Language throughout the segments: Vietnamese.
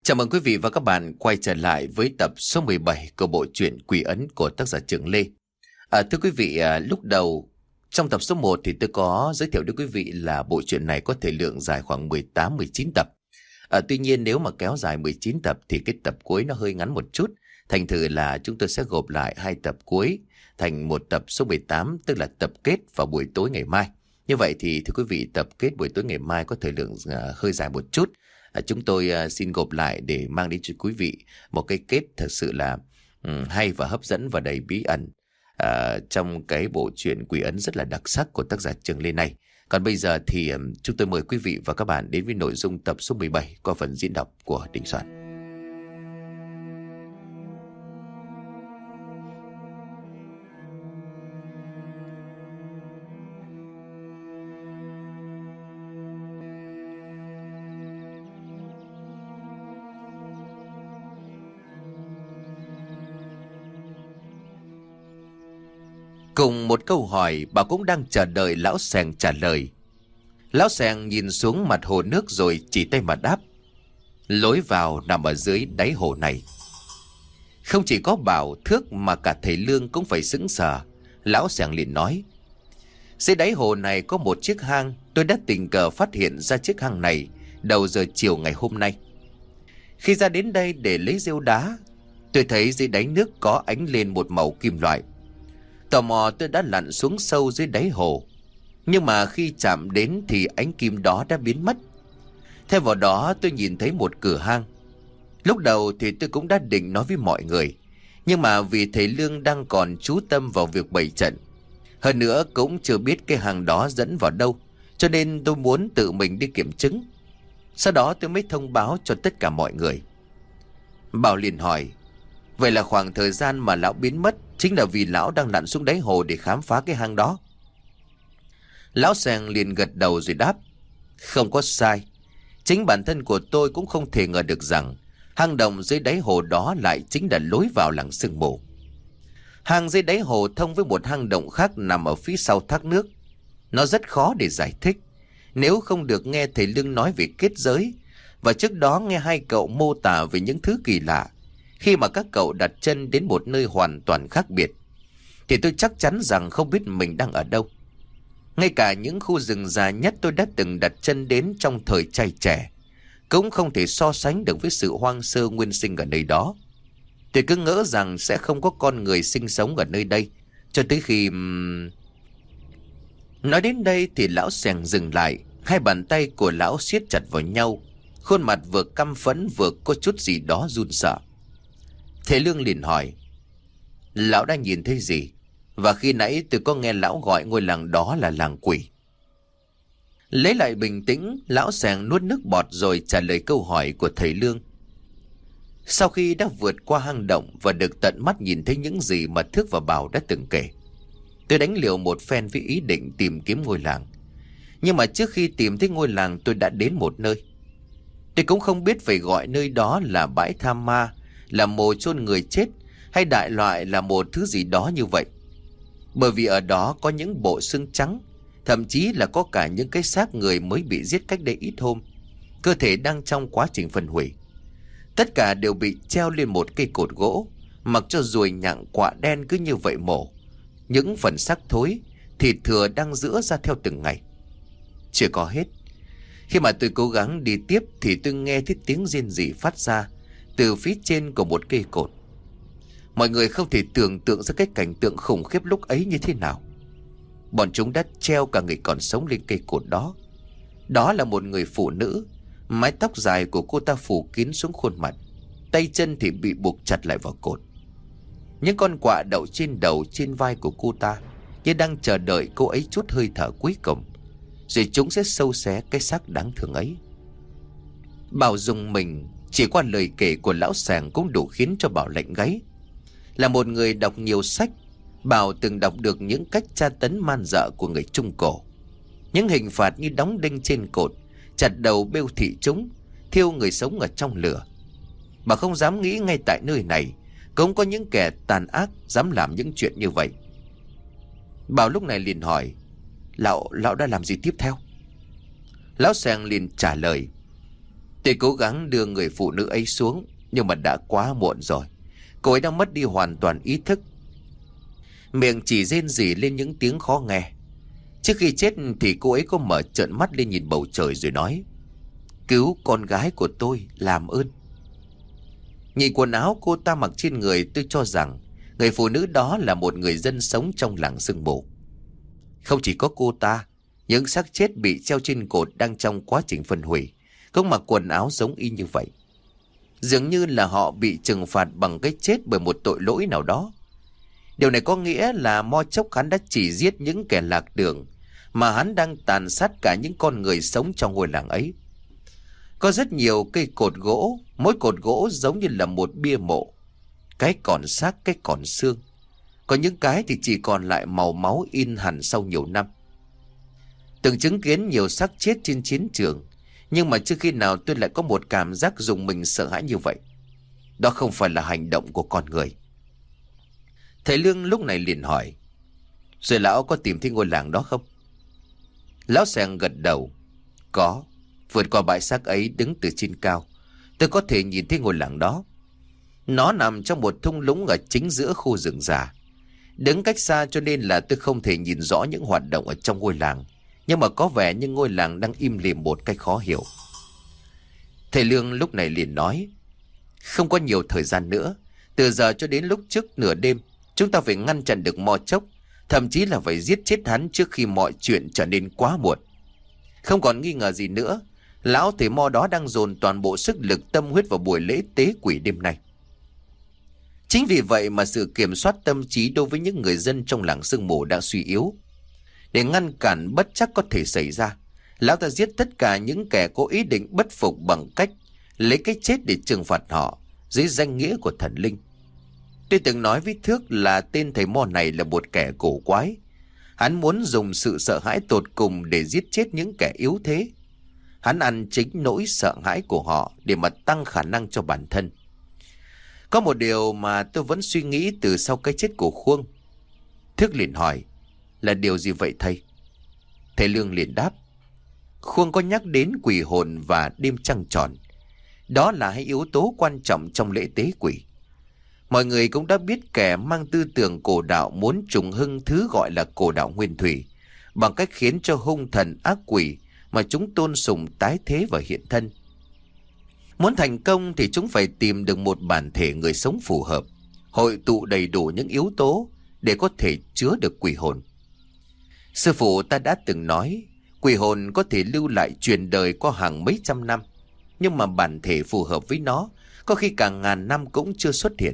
Chào mừng quý vị và các bạn quay trở lại với tập số 17 của bộ truyện Quỷ Ấn của tác giả Trường Lê. Thưa quý vị, lúc đầu trong tập số 1 thì tôi có giới thiệu đến quý vị là bộ truyện này có thời lượng dài khoảng 18-19 tập. Tuy nhiên nếu mà kéo dài 19 tập thì cái tập cuối nó hơi ngắn một chút. Thành thử là chúng tôi sẽ gộp lại hai tập cuối thành một tập số 18, tức là tập kết vào buổi tối ngày mai. Như vậy thì thưa quý vị, tập kết buổi tối ngày mai có thời lượng hơi dài một chút. Chúng tôi xin gộp lại để mang đến cho quý vị một cái kết thật sự là hay và hấp dẫn và đầy bí ẩn trong cái bộ truyện Quỷ Ấn rất là đặc sắc của tác giả Trường Lê này. Còn bây giờ thì chúng tôi mời quý vị và các bạn đến với nội dung tập số 17 qua phần diễn đọc của Đình Soạn. Cùng một câu hỏi, bà cũng đang chờ đợi lão Sèng trả lời. Lão Sèng nhìn xuống mặt hồ nước rồi chỉ tay mà đáp. Lối vào nằm ở dưới đáy hồ này. Không chỉ có Bảo, Thước mà cả thầy Lương cũng phải sững sờ. Lão Sèng liền nói. Dưới đáy hồ này có một chiếc hang. Tôi đã tình cờ phát hiện ra chiếc hang này đầu giờ chiều ngày hôm nay. Khi ra đến đây để lấy rêu đá, tôi thấy dưới đáy nước có ánh lên một màu kim loại. Tò mò tôi đã lặn xuống sâu dưới đáy hồ. Nhưng mà khi chạm đến thì ánh kim đó đã biến mất. Thêm vào đó tôi nhìn thấy một cửa hang. Lúc đầu thì tôi cũng đã định nói với mọi người. Nhưng mà vì thầy Lương đang còn chú tâm vào việc bày trận, hơn nữa cũng chưa biết cái hang đó dẫn vào đâu, cho nên tôi muốn tự mình đi kiểm chứng. Sau đó tôi mới thông báo cho tất cả mọi người. Bảo liền hỏi. Vậy là khoảng thời gian mà lão biến mất chính là vì lão đang lặn xuống đáy hồ để khám phá cái hang đó? Lão Sèng liền gật đầu rồi đáp. Không có sai. Chính bản thân của tôi cũng không thể ngờ được rằng hang động dưới đáy hồ đó lại chính là lối vào làng sương mù. Hang dưới đáy hồ thông với một hang động khác nằm ở phía sau thác nước. Nó rất khó để giải thích nếu không được nghe thầy Lương nói về kết giới, và trước đó nghe hai cậu mô tả về những thứ kỳ lạ khi mà các cậu đặt chân đến một nơi hoàn toàn khác biệt, thì tôi chắc chắn rằng không biết mình đang ở đâu. Ngay cả những khu rừng già nhất tôi đã từng đặt chân đến trong thời trai trẻ cũng không thể so sánh được với sự hoang sơ nguyên sinh ở nơi đó. Tôi cứ ngỡ rằng sẽ không có con người sinh sống ở nơi đây, cho tới khi... Nói đến đây thì lão Sèng dừng lại. Hai bàn tay của lão siết chặt vào nhau, khuôn mặt vừa căm phẫn vừa có chút gì đó run sợ. Thầy Lương liền hỏi. Lão đã nhìn thấy gì? Và khi nãy tôi có nghe lão gọi ngôi làng đó là làng quỷ. Lấy lại bình tĩnh, lão Sèng nuốt nước bọt rồi trả lời câu hỏi của thầy Lương. Sau khi đã vượt qua hang động và được tận mắt nhìn thấy những gì mà Thước và Bảo đã từng kể, tôi đánh liều một phen với ý định tìm kiếm ngôi làng. Nhưng mà trước khi tìm thấy ngôi làng, tôi đã đến một nơi. Tôi cũng không biết phải gọi nơi đó là bãi tha ma, là mồ chôn người chết, hay đại loại là một thứ gì đó như vậy. Bởi vì ở đó có những bộ xương trắng, thậm chí là có cả những cái xác người mới bị giết cách đây ít hôm, cơ thể đang trong quá trình phân hủy. Tất cả đều bị treo lên một cây cột gỗ, mặc cho ruồi nhặng quạ đen cứ như vậy mổ. Những phần xác thối, thịt thừa đang rữa ra theo từng ngày. Chưa có hết. Khi mà tôi cố gắng đi tiếp thì tôi nghe thấy tiếng rên rỉ phát ra từ phía trên của một cây cột. Mọi người không thể tưởng tượng ra cái cảnh tượng khủng khiếp lúc ấy như thế nào. Bọn chúng đã treo cả người còn sống lên cây cột đó. Đó là một người phụ nữ. Mái tóc dài của cô ta phủ kín xuống khuôn mặt, tay chân thì bị buộc chặt lại vào cột. Những con quạ đậu trên đầu trên vai của cô ta như đang chờ đợi cô ấy chút hơi thở cuối cùng, rồi chúng sẽ xâu xé cái xác đáng thương ấy. Bảo dùng mình. Chỉ qua lời kể của lão Sèng cũng đủ khiến cho Bảo lạnh gáy. Là một người đọc nhiều sách, Bảo từng đọc được những cách tra tấn man dợ của người Trung Cổ. Những hình phạt như đóng đinh trên cột, chặt đầu bêu thị chúng, thiêu người sống ở trong lửa. Bà không dám nghĩ ngay tại nơi này cũng có những kẻ tàn ác dám làm những chuyện như vậy. Bảo lúc này liền hỏi. Lão đã làm gì tiếp theo? Lão Sèng liền trả lời. Tôi cố gắng đưa người phụ nữ ấy xuống, nhưng mà đã quá muộn rồi. Cô ấy đã mất đi hoàn toàn ý thức, miệng chỉ rên rỉ lên những tiếng khó nghe. Trước khi chết thì cô ấy có mở trợn mắt lên nhìn bầu trời rồi nói: "Cứu con gái của tôi, làm ơn." Nhìn quần áo cô ta mặc trên người, tôi cho rằng người phụ nữ đó là một người dân sống trong làng sương mù. Không chỉ có cô ta, những xác chết bị treo trên cột đang trong quá trình phân hủy cũng mặc quần áo giống y như vậy. Dường như là họ bị trừng phạt bằng cái chết bởi một tội lỗi nào đó. Điều này có nghĩa là mo chốc hắn đã chỉ giết những kẻ lạc đường, mà hắn đang tàn sát cả những con người sống trong ngôi làng ấy. Có rất nhiều cây cột gỗ, mỗi cột gỗ giống như là một bia mộ. Cái còn xác, cái còn xương. Còn những cái thì chỉ còn lại màu máu in hẳn sau nhiều năm. Từng chứng kiến nhiều xác chết trên chiến trường, nhưng mà chưa khi nào tôi lại có một cảm giác rùng mình sợ hãi như vậy. Đó không phải là hành động của con người. Thầy Lương lúc này liền hỏi: "Rồi lão có tìm thấy ngôi làng đó không?" Lão Seng gật đầu: "Có. Vượt qua bãi xác ấy, đứng từ trên cao, tôi có thể nhìn thấy ngôi làng đó. Nó nằm trong một thung lũng ở chính giữa khu rừng già. Đứng cách xa cho nên là tôi không thể nhìn rõ những hoạt động ở trong ngôi làng, nhưng mà có vẻ như ngôi làng đang im lìm một cách khó hiểu." Thầy Lương lúc này liền nói: "Không có nhiều thời gian nữa. Từ giờ cho đến lúc trước nửa đêm, chúng ta phải ngăn chặn được mo chốc, thậm chí là phải giết chết hắn trước khi mọi chuyện trở nên quá muộn." Không còn nghi ngờ gì nữa, lão thầy mo đó đang dồn toàn bộ sức lực tâm huyết vào buổi lễ tế quỷ đêm nay. Chính vì vậy mà sự kiểm soát tâm trí đối với những người dân trong làng sương mù đã suy yếu. Để ngăn cản bất trắc có thể xảy ra, lão ta giết tất cả những kẻ có ý định bất phục bằng cách lấy cái chết để trừng phạt họ dưới danh nghĩa của thần linh. Tôi từng nói với Thước là tên thầy mo này là một kẻ cổ quái. Hắn muốn dùng sự sợ hãi tột cùng để giết chết những kẻ yếu thế. Hắn ăn chính nỗi sợ hãi của họ để mà tăng khả năng cho bản thân. Có một điều mà tôi vẫn suy nghĩ từ sau cái chết của Khuông. Thước liền hỏi: "Là điều gì vậy thầy?" Thầy Lương liền đáp: "Khuông có nhắc đến quỷ hồn và đêm trăng tròn. Đó là hai yếu tố quan trọng trong lễ tế quỷ. Mọi người cũng đã biết kẻ mang tư tưởng cổ đạo muốn trùng hưng thứ gọi là cổ đạo nguyên thủy, bằng cách khiến cho hung thần ác quỷ mà chúng tôn sùng tái thế và hiện thân. Muốn thành công thì chúng phải tìm được một bản thể người sống phù hợp, hội tụ đầy đủ những yếu tố để có thể chứa được quỷ hồn. Sư phụ ta đã từng nói, quỷ hồn có thể lưu lại truyền đời qua hàng mấy trăm năm, nhưng mà bản thể phù hợp với nó có khi cả ngàn năm cũng chưa xuất hiện.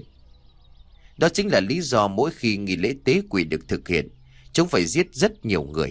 Đó chính là lý do mỗi khi nghi lễ tế quỷ được thực hiện, chúng phải giết rất nhiều người."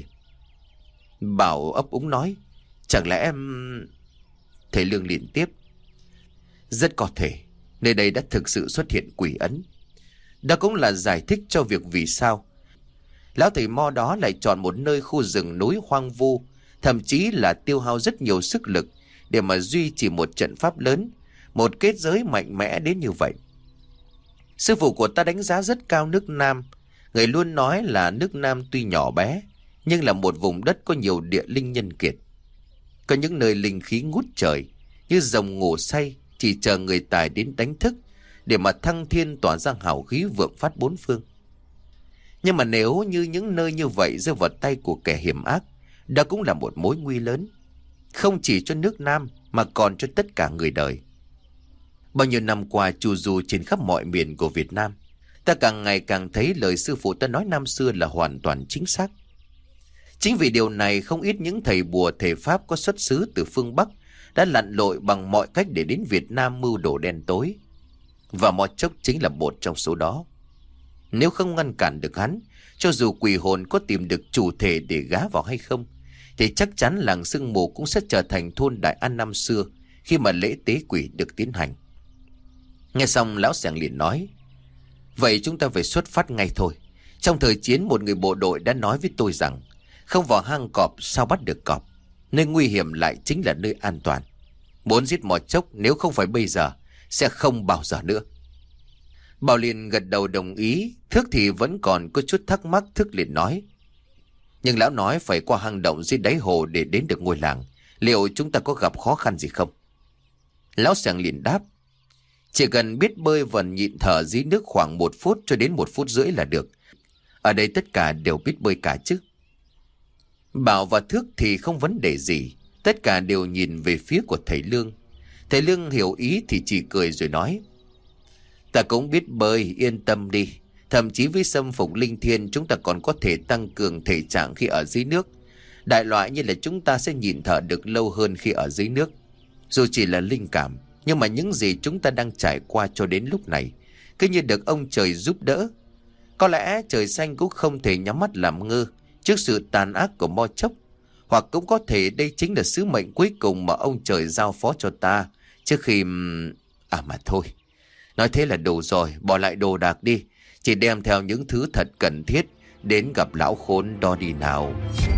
Bảo ấp úng nói: "Chẳng lẽ em..." Thầy Lương liền tiếp: "Rất có thể nơi đây đã thực sự xuất hiện quỷ ấn. Đó cũng là giải thích cho việc vì sao lão thầy mo đó lại chọn một nơi khu rừng núi hoang vu, thậm chí là tiêu hao rất nhiều sức lực để mà duy trì một trận pháp lớn, một kết giới mạnh mẽ đến như vậy. Sư phụ của ta đánh giá rất cao nước Nam. Người luôn nói là nước Nam tuy nhỏ bé, nhưng là một vùng đất có nhiều địa linh nhân kiệt. Có những nơi linh khí ngút trời, như rồng ngủ say, chỉ chờ người tài đến đánh thức, để mà thăng thiên tỏa ra hào khí vượng phát bốn phương. Nhưng mà nếu như những nơi như vậy rơi vào tay của kẻ hiểm ác, đó cũng là một mối nguy lớn, không chỉ cho nước Nam mà còn cho tất cả người đời. Bao nhiêu năm qua chu du trên khắp mọi miền của Việt Nam, ta càng ngày càng thấy lời sư phụ ta nói năm xưa là hoàn toàn chính xác. Chính vì điều này, không ít những thầy bùa thầy pháp có xuất xứ từ phương Bắc đã lặn lội bằng mọi cách để đến Việt Nam mưu đồ đen tối. Và Mò Chốc chính là một trong số đó. Nếu không ngăn cản được hắn, cho dù quỷ hồn có tìm được chủ thể để gá vào hay không, thì chắc chắn làng Sương Mù cũng sẽ trở thành thôn Đại An năm xưa khi mà lễ tế quỷ được tiến hành. Nghe xong, lão Sẻng liền nói: "Vậy chúng ta phải xuất phát ngay thôi. Trong thời chiến, một người bộ đội đã nói với tôi rằng không vào hang cọp sao bắt được cọp. Nơi nguy hiểm lại chính là nơi an toàn. Muốn giết Mò Chốc, nếu không phải bây giờ, sẽ không bao giờ nữa." Bảo liền gật đầu đồng ý. Thước thì vẫn còn có chút thắc mắc. Thước liền nói: "Nhưng lão nói phải qua hang động dưới đáy hồ để đến được ngôi làng. Liệu chúng ta có gặp khó khăn gì không?" Lão Sàng liền đáp: Chỉ cần biết bơi và nhịn thở dưới nước khoảng 1 phút cho đến 1 phút rưỡi là được. Ở đây tất cả đều biết bơi cả chứ. Bảo và Thước thì không vấn đề gì. Tất cả đều nhìn về phía của thầy Lương. Thầy Lương hiểu ý thì chỉ cười rồi nói: Ta cũng biết bơi, yên tâm đi. Thậm chí với Sâm Phục Linh Thiên chúng ta còn có thể tăng cường thể trạng khi ở dưới nước. Đại loại như là chúng ta sẽ nhịn thở được lâu hơn khi ở dưới nước. Dù chỉ là linh cảm, nhưng mà những gì chúng ta đang trải qua cho đến lúc này cứ như được ông trời giúp đỡ. Có lẽ trời xanh cũng không thể nhắm mắt làm ngơ trước sự tàn ác của Mo Chốc. Hoặc cũng có thể đây chính là sứ mệnh cuối cùng mà ông trời giao phó cho ta trước khi... mà thôi. Nói thế là đủ rồi, bỏ lại đồ đạc đi. Chỉ đem theo những thứ thật cần thiết đến gặp lão khốn đó đi nào.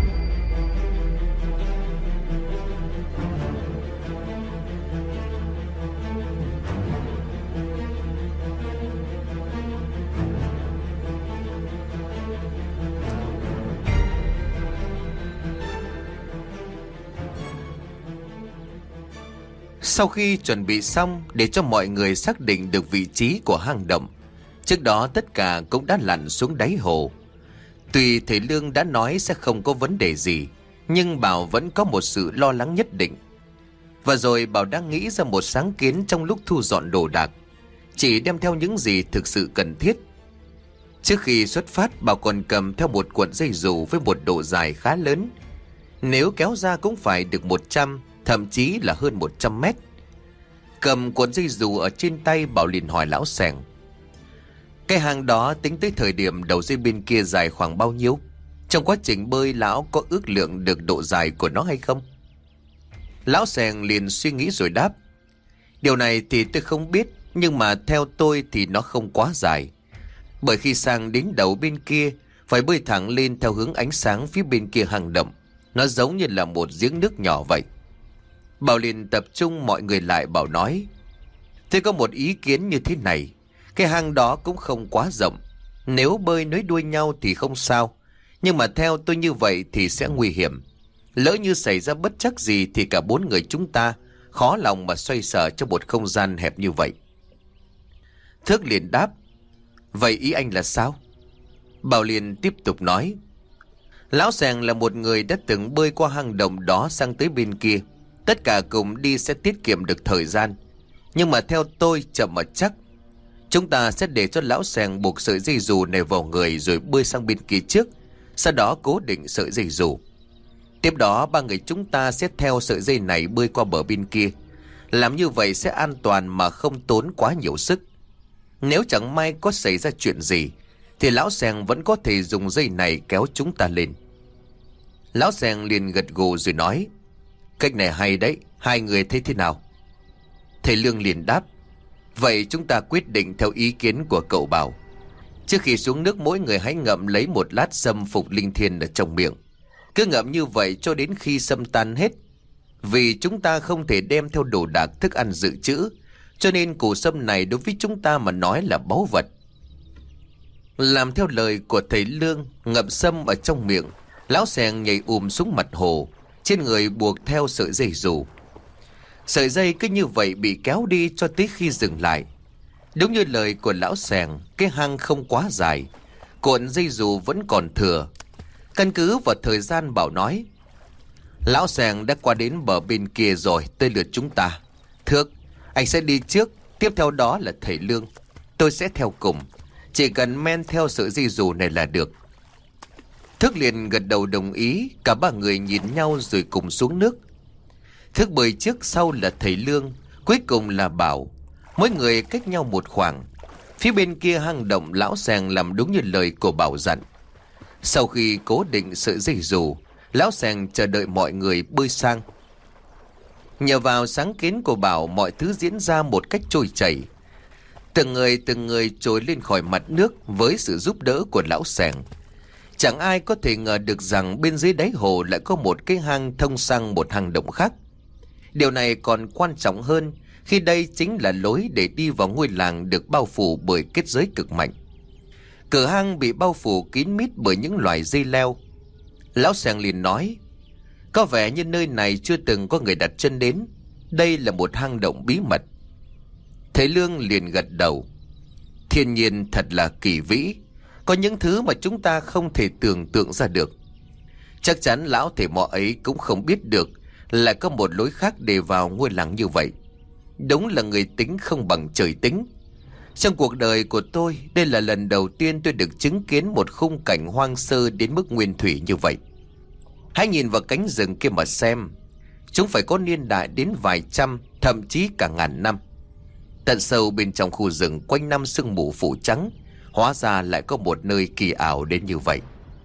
Sau khi chuẩn bị xong để cho mọi người xác định được vị trí của hang động, trước đó tất cả cũng đã lặn xuống đáy hồ. Tuy thầy Lương đã nói sẽ không có vấn đề gì, nhưng Bảo vẫn có một sự lo lắng nhất định. Và rồi Bảo đang nghĩ ra một sáng kiến trong lúc thu dọn đồ đạc, chỉ đem theo những gì thực sự cần thiết. Trước khi xuất phát, Bảo còn cầm theo một cuộn dây dù với một độ dài khá lớn. Nếu kéo ra cũng phải được 100, thậm chí là hơn 100 mét. Cầm cuộn dây dù ở trên tay, Bảo liền hỏi lão Sàng: Cái hang đó tính tới thời điểm đầu dây bên kia dài khoảng bao nhiêu? Trong quá trình bơi lão có ước lượng được độ dài của nó hay không? Lão Sàng liền suy nghĩ rồi đáp: Điều này thì tôi không biết, nhưng mà theo tôi thì nó không quá dài. Bởi khi sang đến đầu bên kia phải bơi thẳng lên theo hướng ánh sáng phía bên kia hang động. Nó giống như là một giếng nước nhỏ vậy. Bảo liền tập trung mọi người lại. Bảo nói: Tôi có một ý kiến như thế này. Cái hang đó cũng không quá rộng. Nếu bơi nối đuôi nhau thì không sao, nhưng mà theo tôi như vậy thì sẽ nguy hiểm. Lỡ như xảy ra bất trắc gì thì cả 4 người chúng ta khó lòng mà xoay sở trong một không gian hẹp như vậy. Thước liền đáp: Vậy ý anh là sao? Bảo liền tiếp tục nói: Lão Sàng là một người đã từng bơi qua hang động đó sang tới bên kia. Tất cả cùng đi sẽ tiết kiệm được thời gian. Nhưng mà theo tôi chậm mà chắc. Chúng ta sẽ để cho lão Sàng buộc sợi dây dù này vào người rồi bơi sang bên kia trước, sau đó cố định sợi dây dù. Tiếp đó 3 người chúng ta sẽ theo sợi dây này bơi qua bờ bên kia. Làm như vậy sẽ an toàn mà không tốn quá nhiều sức. Nếu chẳng may có xảy ra chuyện gì thì lão Sàng vẫn có thể dùng dây này kéo chúng ta lên. Lão Sàng liền gật gù rồi nói: Cách này hay đấy, 2 người thấy thế nào? Thầy Lương liền đáp: Vậy chúng ta quyết định theo ý kiến của cậu Bảo. Trước khi xuống nước mỗi người hãy ngậm lấy một lát Sâm Phục Linh Thiên ở trong miệng. Cứ ngậm như vậy cho đến khi sâm tan hết. Vì chúng ta không thể đem theo đồ đạc thức ăn dự trữ, cho nên củ sâm này đối với chúng ta mà nói là báu vật. Làm theo lời của thầy Lương, ngậm sâm ở trong miệng, lão Sàng nhảy xuống mặt hồ, trên người buộc theo sợi dây dù. Sợi dây cứ như vậy bị kéo đi cho tới khi dừng lại. Đúng như lời của lão Sàng, cái hang không quá dài, cuộn dây dù vẫn còn thừa. Căn cứ vào thời gian Bảo nói: Lão Sàng đã qua đến bờ bên kia rồi, tới lượt chúng ta. Thước, anh sẽ đi trước, tiếp theo đó là thầy Lương. Tôi sẽ theo cùng, chỉ cần men theo sợi dây dù này là được. Thước liền gật đầu đồng ý. Cả 3 người nhìn nhau rồi cùng xuống nước. Thước bơi trước, sau là thầy Lương, cuối cùng là Bảo. Mỗi người cách nhau một khoảng. Phía bên kia hang động, lão Sàng làm đúng như lời của Bảo dặn. Sau khi cố định sợi dây dù, lão Sàng chờ đợi mọi người bơi sang. Nhờ vào sáng kiến của Bảo, mọi thứ diễn ra một cách trôi chảy. Từng người trồi lên khỏi mặt nước với sự giúp đỡ của lão Sàng. Chẳng ai có thể ngờ được rằng bên dưới đáy hồ lại có một cái hang thông sang một hang động khác. Điều này còn quan trọng hơn khi đây chính là lối để đi vào ngôi làng được bao phủ bởi kết giới cực mạnh. Cửa hang bị bao phủ kín mít bởi những loài dây leo. Lão Sàng liền nói: Có vẻ như nơi này chưa từng có người đặt chân đến. đây là một hang động bí mật. Thầy Lương liền gật đầu. Thiên nhiên thật là kỳ vĩ, có những thứ mà chúng ta không thể tưởng tượng ra được. Chắc chắn lão thầy mò ấy cũng không biết được là có một lối khác để vào ngôi làng như vậy. Đúng là người tính không bằng trời tính. Trong cuộc đời của tôi, đây là lần đầu tiên tôi được chứng kiến một khung cảnh hoang sơ đến mức nguyên thủy như vậy. Hãy nhìn vào cánh rừng kia mà xem. Chúng phải có niên đại đến vài trăm, thậm chí cả ngàn năm. Tận sâu bên trong khu rừng quanh năm sương mù phủ trắng, hóa ra lại có một nơi kỳ ảo đến như vậy.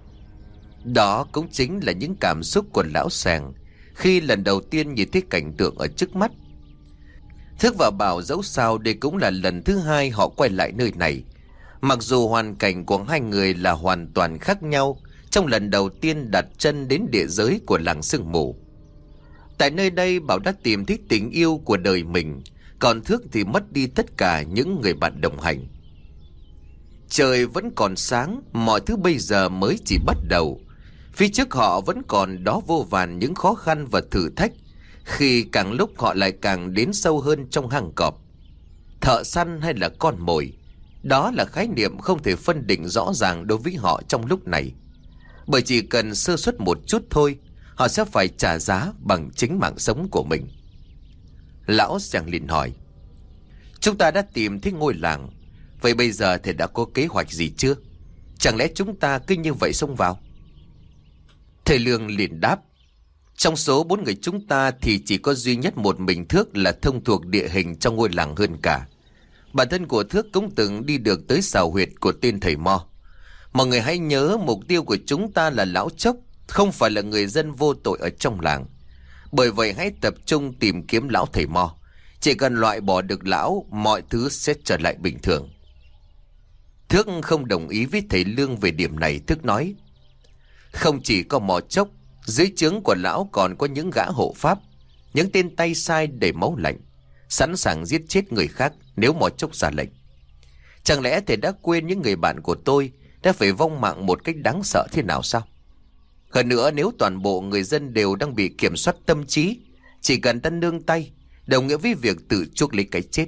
Đó cũng chính là những cảm xúc của lão Sàng khi lần đầu tiên nhìn thấy cảnh tượng ở trước mắt. Thức và Bảo dẫu sao đây cũng là lần thứ hai họ quay lại nơi này. Mặc dù hoàn cảnh của hai người là hoàn toàn khác nhau trong lần đầu tiên đặt chân đến địa giới của làng sương mù. Tại nơi đây Bảo đã tìm thấy tình yêu của đời mình, còn Thước thì mất đi tất cả những người bạn đồng hành. Trời vẫn còn sáng, mọi thứ bây giờ mới chỉ bắt đầu. Phía trước họ vẫn còn đó vô vàn những khó khăn và thử thách, khi càng lúc họ lại càng đến sâu hơn trong hang cọp. Thợ săn hay là con mồi, đó là khái niệm không thể phân định rõ ràng đối với họ trong lúc này. Bởi chỉ cần sơ suất một chút thôi, họ sẽ phải trả giá bằng chính mạng sống của mình. Lão Sàng liền hỏi: chúng ta đã tìm thấy ngôi làng, vậy bây giờ thầy đã có kế hoạch gì chưa? Chẳng lẽ chúng ta cứ như vậy xông vào? Thầy Lương liền đáp: trong số 4 người chúng ta thì chỉ có duy nhất một mình Thước là thông thuộc địa hình trong ngôi làng hơn cả. Bản thân của Thước cũng từng đi được tới xào huyệt của tên thầy Mo. Mọi người hãy nhớ, mục tiêu của chúng ta là lão Chốc, không phải là người dân vô tội ở trong làng. Bởi vậy hãy tập trung tìm kiếm lão thầy Mo. Chỉ cần loại bỏ được lão, mọi thứ sẽ trở lại bình thường. Thước không đồng ý với thầy Lương về điểm này. Thước nói: không chỉ có Mò Chốc, dưới trướng của lão còn có những gã hộ pháp, những tên tay sai đầy máu lạnh, sẵn sàng giết chết người khác nếu Mò Chốc ra lệnh. Chẳng lẽ thầy đã quên những người bạn của tôi đã phải vong mạng một cách đáng sợ thế nào sao? Hơn nữa, nếu toàn bộ người dân đều đang bị kiểm soát tâm trí, chỉ cần ta nương tay, đồng nghĩa với việc tự chuốc lấy cái chết.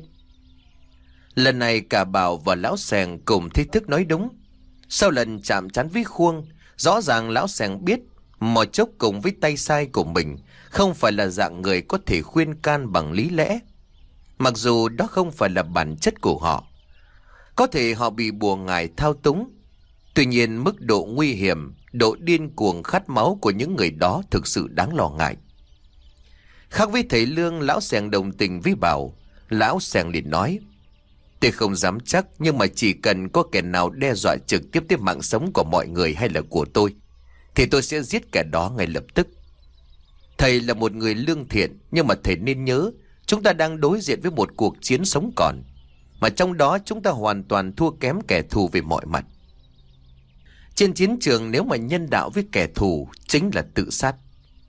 Lần này cả Bảo và lão Sàng cùng thấy Thức nói đúng. Sau lần chạm trán với Khuông, rõ ràng lão Sàng biết Mò Chốc cùng với tay sai của mình không phải là dạng người có thể khuyên can bằng lý lẽ. Mặc dù đó không phải là bản chất của họ. Có thể họ bị bùa ngải thao túng. Tuy nhiên mức độ nguy hiểm, độ điên cuồng khát máu của những người đó thực sự đáng lo ngại. Khác với thầy Lương, lão Sàng đồng tình với Bảo. Lão Sàng liền nói: tôi không dám chắc, nhưng mà chỉ cần có kẻ nào đe dọa trực tiếp tới mạng sống của mọi người hay là của tôi, thì tôi sẽ giết kẻ đó ngay lập tức. Thầy là một người lương thiện, nhưng mà thầy nên nhớ, chúng ta đang đối diện với một cuộc chiến sống còn, mà trong đó chúng ta hoàn toàn thua kém kẻ thù về mọi mặt. Trên chiến trường, nếu mà nhân đạo với kẻ thù chính là tự sát.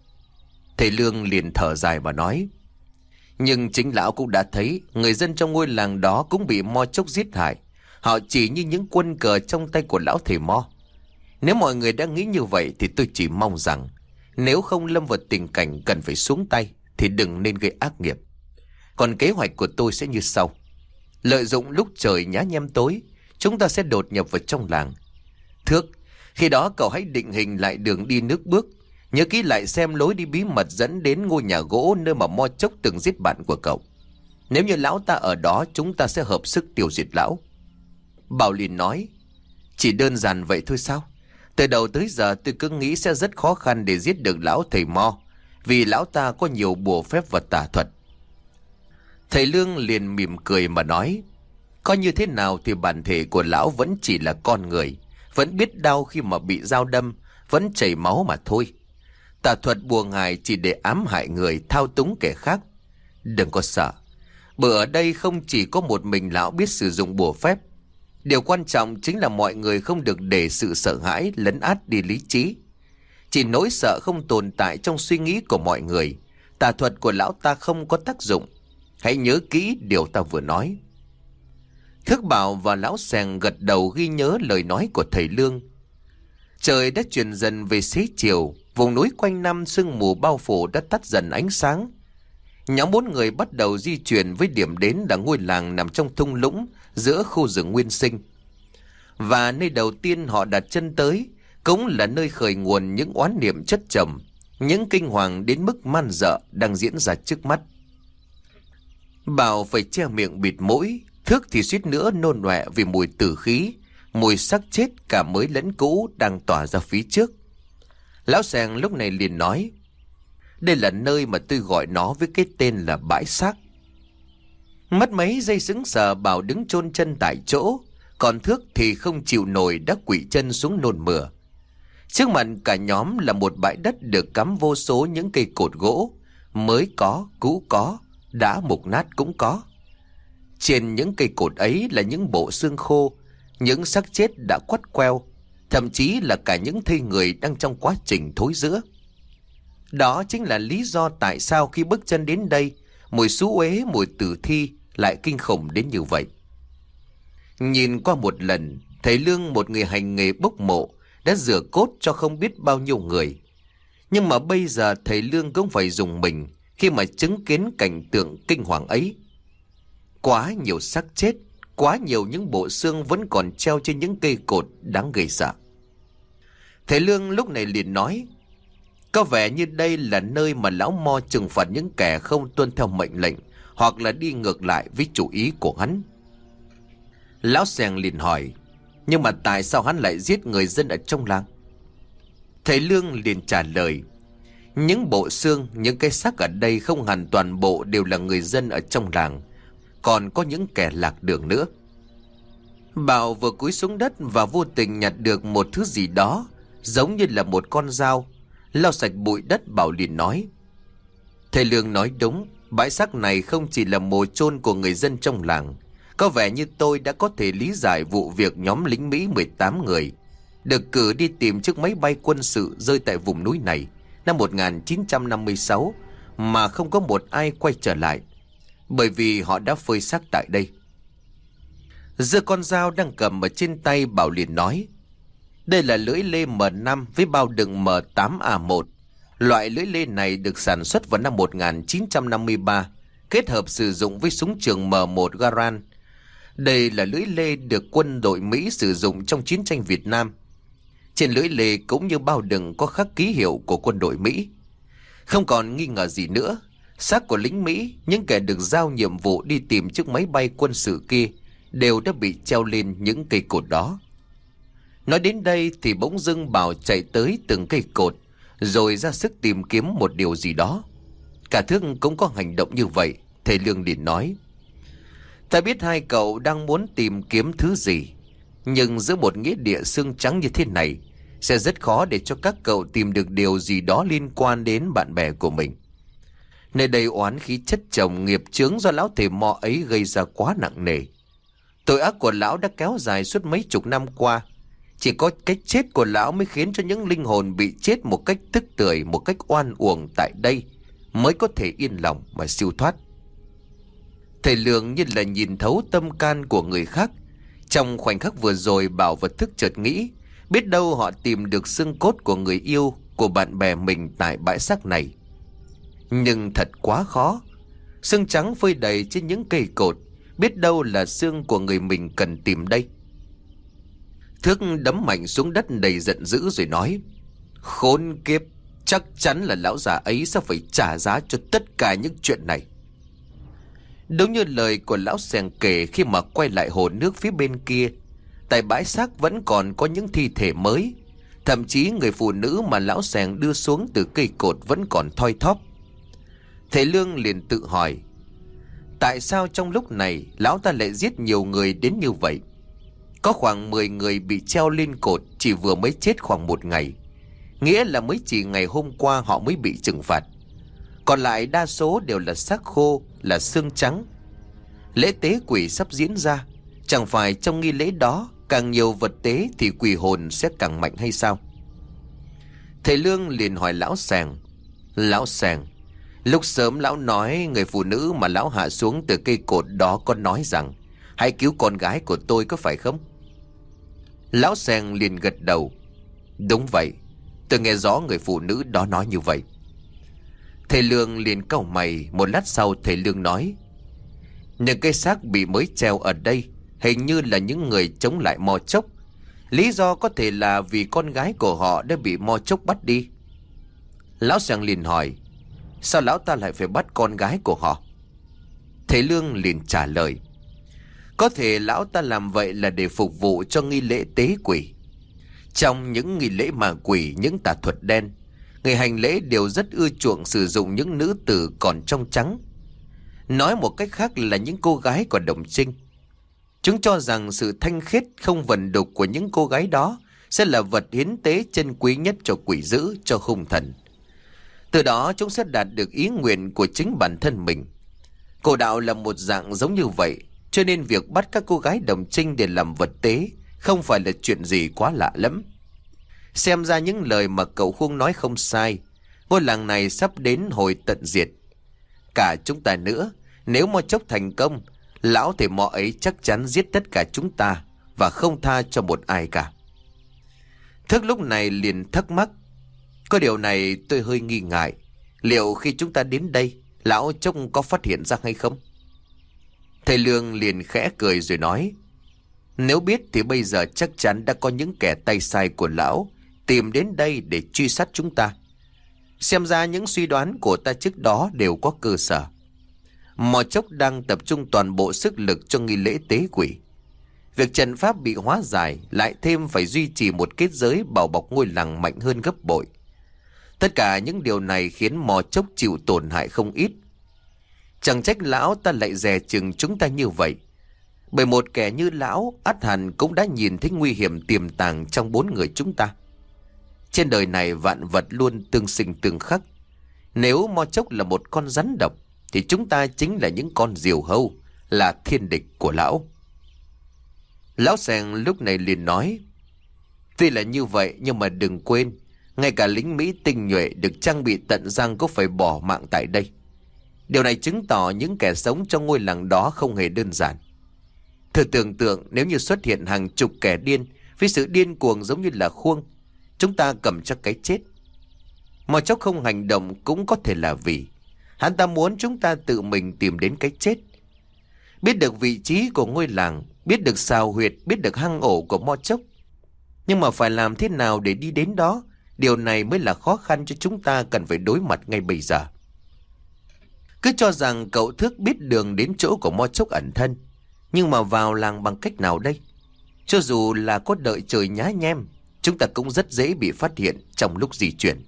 Thầy Lương liền thở dài và nói: nhưng chính lão cũng đã thấy người dân trong ngôi làng đó cũng bị Mo Chốc giết hại. Họ chỉ như những quân cờ trong tay của lão thầy Mo. Nếu mọi người đã nghĩ như vậy thì tôi chỉ mong rằng nếu không lâm vào tình cảnh cần phải xuống tay thì đừng nên gây ác nghiệp. Còn kế hoạch của tôi sẽ như sau: lợi dụng lúc trời nhá nhem tối, chúng ta sẽ đột nhập vào trong làng. Thước, khi đó cậu hãy định hình lại đường đi nước bước, nhớ kỹ lại xem lối đi bí mật dẫn đến ngôi nhà gỗ nơi mà Mo Chốc từng giết bạn của cậu. Nếu như lão ta ở đó, chúng ta sẽ hợp sức tiêu diệt lão. Bảo liền nói: chỉ đơn giản vậy thôi sao? Từ đầu tới giờ tôi cứ nghĩ sẽ rất khó khăn để giết được lão thầy Mo, vì lão ta có nhiều bùa phép và tà thuật. Thầy Lương liền mỉm cười mà nói: coi như thế nào thì bản thể của lão vẫn chỉ là con người, vẫn biết đau khi mà bị dao đâm, vẫn chảy máu mà thôi. Tà thuật bùa ngải chỉ để ám hại người, thao túng kẻ khác. Đừng có sợ, bởi ở đây không chỉ có một mình lão biết sử dụng bùa phép. Điều quan trọng chính là mọi người không được để sự sợ hãi lấn át đi lý trí. Chỉ nỗi sợ không tồn tại trong suy nghĩ của mọi người. Tà thuật của lão ta không có tác dụng. Hãy nhớ kỹ điều ta vừa nói. Thước Bảo và lão Sàng gật đầu ghi nhớ lời nói của thầy Lương. Trời đã chuyển dần về xế chiều. Vùng núi quanh năm sương mù bao phủ đã tắt dần ánh sáng. Nhóm 4 người bắt đầu di chuyển với điểm đến là ngôi làng nằm trong thung lũng giữa khu rừng nguyên sinh. Và nơi đầu tiên họ đặt chân tới cũng là nơi khởi nguồn những oán niệm chất chồng, những kinh hoàng đến mức man rợ đang diễn ra trước mắt. Bảo phải che miệng bịt mũi, Thước thì suýt nữa nôn ọe vì mùi tử khí, mùi xác chết cả mới lẫn cũ đang tỏa ra phía trước. Lão Sàng lúc này liền nói: đây là nơi mà tôi gọi nó với cái tên là bãi xác. Mất mấy giây sững sờ, Bảo đứng chôn chân tại chỗ, còn Thước thì không chịu nổi đã quỵ chân xuống nôn mửa. Trước mặt cả nhóm là một bãi đất được cắm vô số những cây cột gỗ, mới có, cũ có, đã mục nát cũng có. Trên những cây cột ấy là những bộ xương khô, những xác chết đã quắt queo, thậm chí là cả những thây người đang trong quá trình thối rữa. Đó chính là lý do tại sao khi bước chân đến đây, mùi xú uế, mùi tử thi lại kinh khủng đến như vậy. Nhìn qua một lần, thầy Lương, một người hành nghề bốc mộ, đã rửa cốt cho không biết bao nhiêu người. Nhưng mà bây giờ thầy Lương cũng phải dùng mình khi mà chứng kiến cảnh tượng kinh hoàng ấy. Quá nhiều xác chết, quá nhiều những bộ xương vẫn còn treo trên những cây cột đáng gây sợ. Thầy Lương lúc này liền nói: có vẻ như đây là nơi mà lão Mo trừng phạt những kẻ không tuân theo mệnh lệnh hoặc là đi ngược lại với chủ ý của hắn. Lão Sàng liền hỏi: nhưng mà tại sao hắn lại giết người dân ở trong làng? Thầy Lương liền trả lời: những bộ xương, những cái xác ở đây không hẳn toàn bộ đều là người dân ở trong làng, còn có những kẻ lạc đường nữa. Bảo vừa cúi xuống đất và vô tình nhặt được một thứ gì đó giống như là một con dao, lau sạch bụi đất. Bảo liền nói: thầy Lương nói đúng, bãi xác này không chỉ là mồ chôn của người dân trong làng. Có vẻ như tôi đã có thể lý giải vụ việc nhóm lính Mỹ 18 người được cử đi tìm chiếc máy bay quân sự rơi tại vùng núi này năm 1956 mà không có một ai quay trở lại, bởi vì họ đã phơi xác tại đây. Giơ con dao đang cầm ở trên tay, Bảo liền nói: đây là lưỡi lê M5 với bao đựng M8A1. Loại lưỡi lê này được sản xuất vào năm 1953, kết hợp sử dụng với súng trường M1 Garand. Đây là lưỡi lê được quân đội Mỹ sử dụng trong chiến tranh Việt Nam. Trên lưỡi lê cũng như bao đựng có khắc ký hiệu của quân đội Mỹ. Không còn nghi ngờ gì nữa, xác của lính Mỹ, những kẻ được giao nhiệm vụ đi tìm chiếc máy bay quân sự kia, đều đã bị treo lên những cây cột đó. Nói đến đây thì bỗng dưng Bảo chạy tới từng cây cột, rồi ra sức tìm kiếm một điều gì đó. Cả Thước cũng có hành động như vậy. Thầy Lương liền nói: ta biết hai cậu đang muốn tìm kiếm thứ gì, nhưng giữa một nghĩa địa xương trắng như thế này, sẽ rất khó để cho các cậu tìm được điều gì đó liên quan đến bạn bè của mình. Nơi đây oán khí chất chồng, nghiệp chướng do lão thầy Mo ấy gây ra quá nặng nề. Tội ác của lão đã kéo dài suốt mấy chục năm qua. Chỉ có cái chết của lão mới khiến cho những linh hồn bị chết một cách tức tưởi, một cách oan uổng tại đây mới có thể yên lòng mà siêu thoát. Thầy Lương như là nhìn thấu tâm can của người khác. Trong khoảnh khắc vừa rồi, Bảo và Thức chợt nghĩ, biết đâu họ tìm được xương cốt của người yêu, của bạn bè mình tại bãi xác này. Nhưng thật quá khó. Xương trắng phơi đầy trên những cây cột, biết đâu là xương của người mình cần tìm đây. Thức đấm mạnh xuống đất đầy giận dữ rồi nói: khốn kiếp, chắc chắn là lão già ấy sẽ phải trả giá cho tất cả những chuyện này. Đúng như lời của lão Sàng kể, khi mà quay lại hồ nước phía bên kia, tại bãi xác vẫn còn có những thi thể mới. Thậm chí người phụ nữ mà lão Sàng đưa xuống từ cây cột vẫn còn thoi thóp. Thầy Lương liền tự hỏi: tại sao trong lúc này lão ta lại giết nhiều người đến như vậy? Có khoảng 10 người bị treo lên cột chỉ vừa mới chết khoảng 1 ngày, nghĩa là mới chỉ ngày hôm qua họ mới bị trừng phạt. Còn lại đa số đều là xác khô, là xương trắng. Lễ tế quỷ sắp diễn ra, chẳng phải trong nghi lễ đó càng nhiều vật tế thì quỷ hồn sẽ càng mạnh hay sao? Thầy Lương liền hỏi lão Sàng: lão Sàng, lúc sớm lão nói người phụ nữ mà lão hạ xuống từ cây cột đó có nói rằng hãy cứu con gái của tôi, có phải không? Lão Sàng liền gật đầu: đúng vậy, tôi nghe rõ người phụ nữ đó nói như vậy. Thầy Lương liền cau mày. Một lát sau thầy Lương nói: những cái xác bị mới treo ở đây hình như là những người chống lại Mo Chốc. Lý do có thể là vì con gái của họ đã bị Mo Chốc bắt đi. Lão Sàng liền hỏi: sao lão ta lại phải bắt con gái của họ? Thầy Lương liền trả lời: có thể lão ta làm vậy là để phục vụ cho nghi lễ tế quỷ. Trong những nghi lễ ma quỷ, những tà thuật đen, người hành lễ đều rất ưa chuộng sử dụng những nữ tử còn trong trắng. Nói một cách khác là những cô gái còn đồng trinh. Chúng cho rằng sự thanh khiết không vần đục của những cô gái đó sẽ là vật hiến tế chân quý nhất cho quỷ dữ, cho hung thần. Từ đó chúng sẽ đạt được ý nguyện của chính bản thân mình. Cổ đạo là một dạng giống như vậy, cho nên việc bắt các cô gái đồng trinh để làm vật tế không phải là chuyện gì quá lạ lắm. Xem ra những lời mà cậu Khuông nói không sai. Ngôi làng này sắp đến hồi tận diệt. Cả chúng ta nữa, nếu Mo Chốc thành công, lão thầy Mo ấy chắc chắn giết tất cả chúng ta và không tha cho một ai cả. Thức lúc này liền thắc mắc: có điều này tôi hơi nghi ngại. Liệu khi chúng ta đến đây, lão Chốc có phát hiện ra hay không? Thầy Lương liền khẽ cười rồi nói: nếu biết thì bây giờ chắc chắn đã có những kẻ tay sai của lão tìm đến đây để truy sát chúng ta. Xem ra những suy đoán của ta trước đó đều có cơ sở. Mo Chốc đang tập trung toàn bộ sức lực cho nghi lễ tế quỷ. Việc trận pháp bị hóa giải lại thêm phải duy trì một kết giới bảo bọc ngôi làng mạnh hơn gấp bội. Tất cả những điều này khiến Mo Chốc chịu tổn hại không ít. Chẳng trách lão ta lại dè chừng chúng ta như vậy. Bởi một kẻ như lão ắt hẳn cũng đã nhìn thấy nguy hiểm tiềm tàng trong 4 người chúng ta. Trên đời này vạn vật luôn tương sinh tương khắc. Nếu Mo Chốc là một con rắn độc thì chúng ta chính là những con diều hâu, là thiên địch của lão. Lão Sàng lúc này liền nói: tuy là như vậy nhưng mà đừng quên, ngay cả lính Mỹ tinh nhuệ được trang bị tận răng cũng phải bỏ mạng tại đây. Điều này chứng tỏ những kẻ sống trong ngôi làng đó không hề đơn giản. Thử tưởng tượng nếu như xuất hiện hàng chục kẻ điên với sự điên cuồng giống như là Khuông, chúng ta cầm chắc cái chết. Mo Chốc không hành động cũng có thể là vì hắn ta muốn chúng ta tự mình tìm đến cái chết. Biết được vị trí của ngôi làng, biết được xào huyệt, biết được hang ổ của Mo Chốc. Nhưng mà phải làm thế nào để đi đến đó? Điều này mới là khó khăn cho chúng ta cần phải đối mặt ngay bây giờ. Cứ cho rằng cậu Thước biết đường đến chỗ của Mo Chốc ẩn thân, nhưng mà vào làng bằng cách nào đây? Cho dù là có đợi trời nhá nhem, chúng ta cũng rất dễ bị phát hiện trong lúc di chuyển.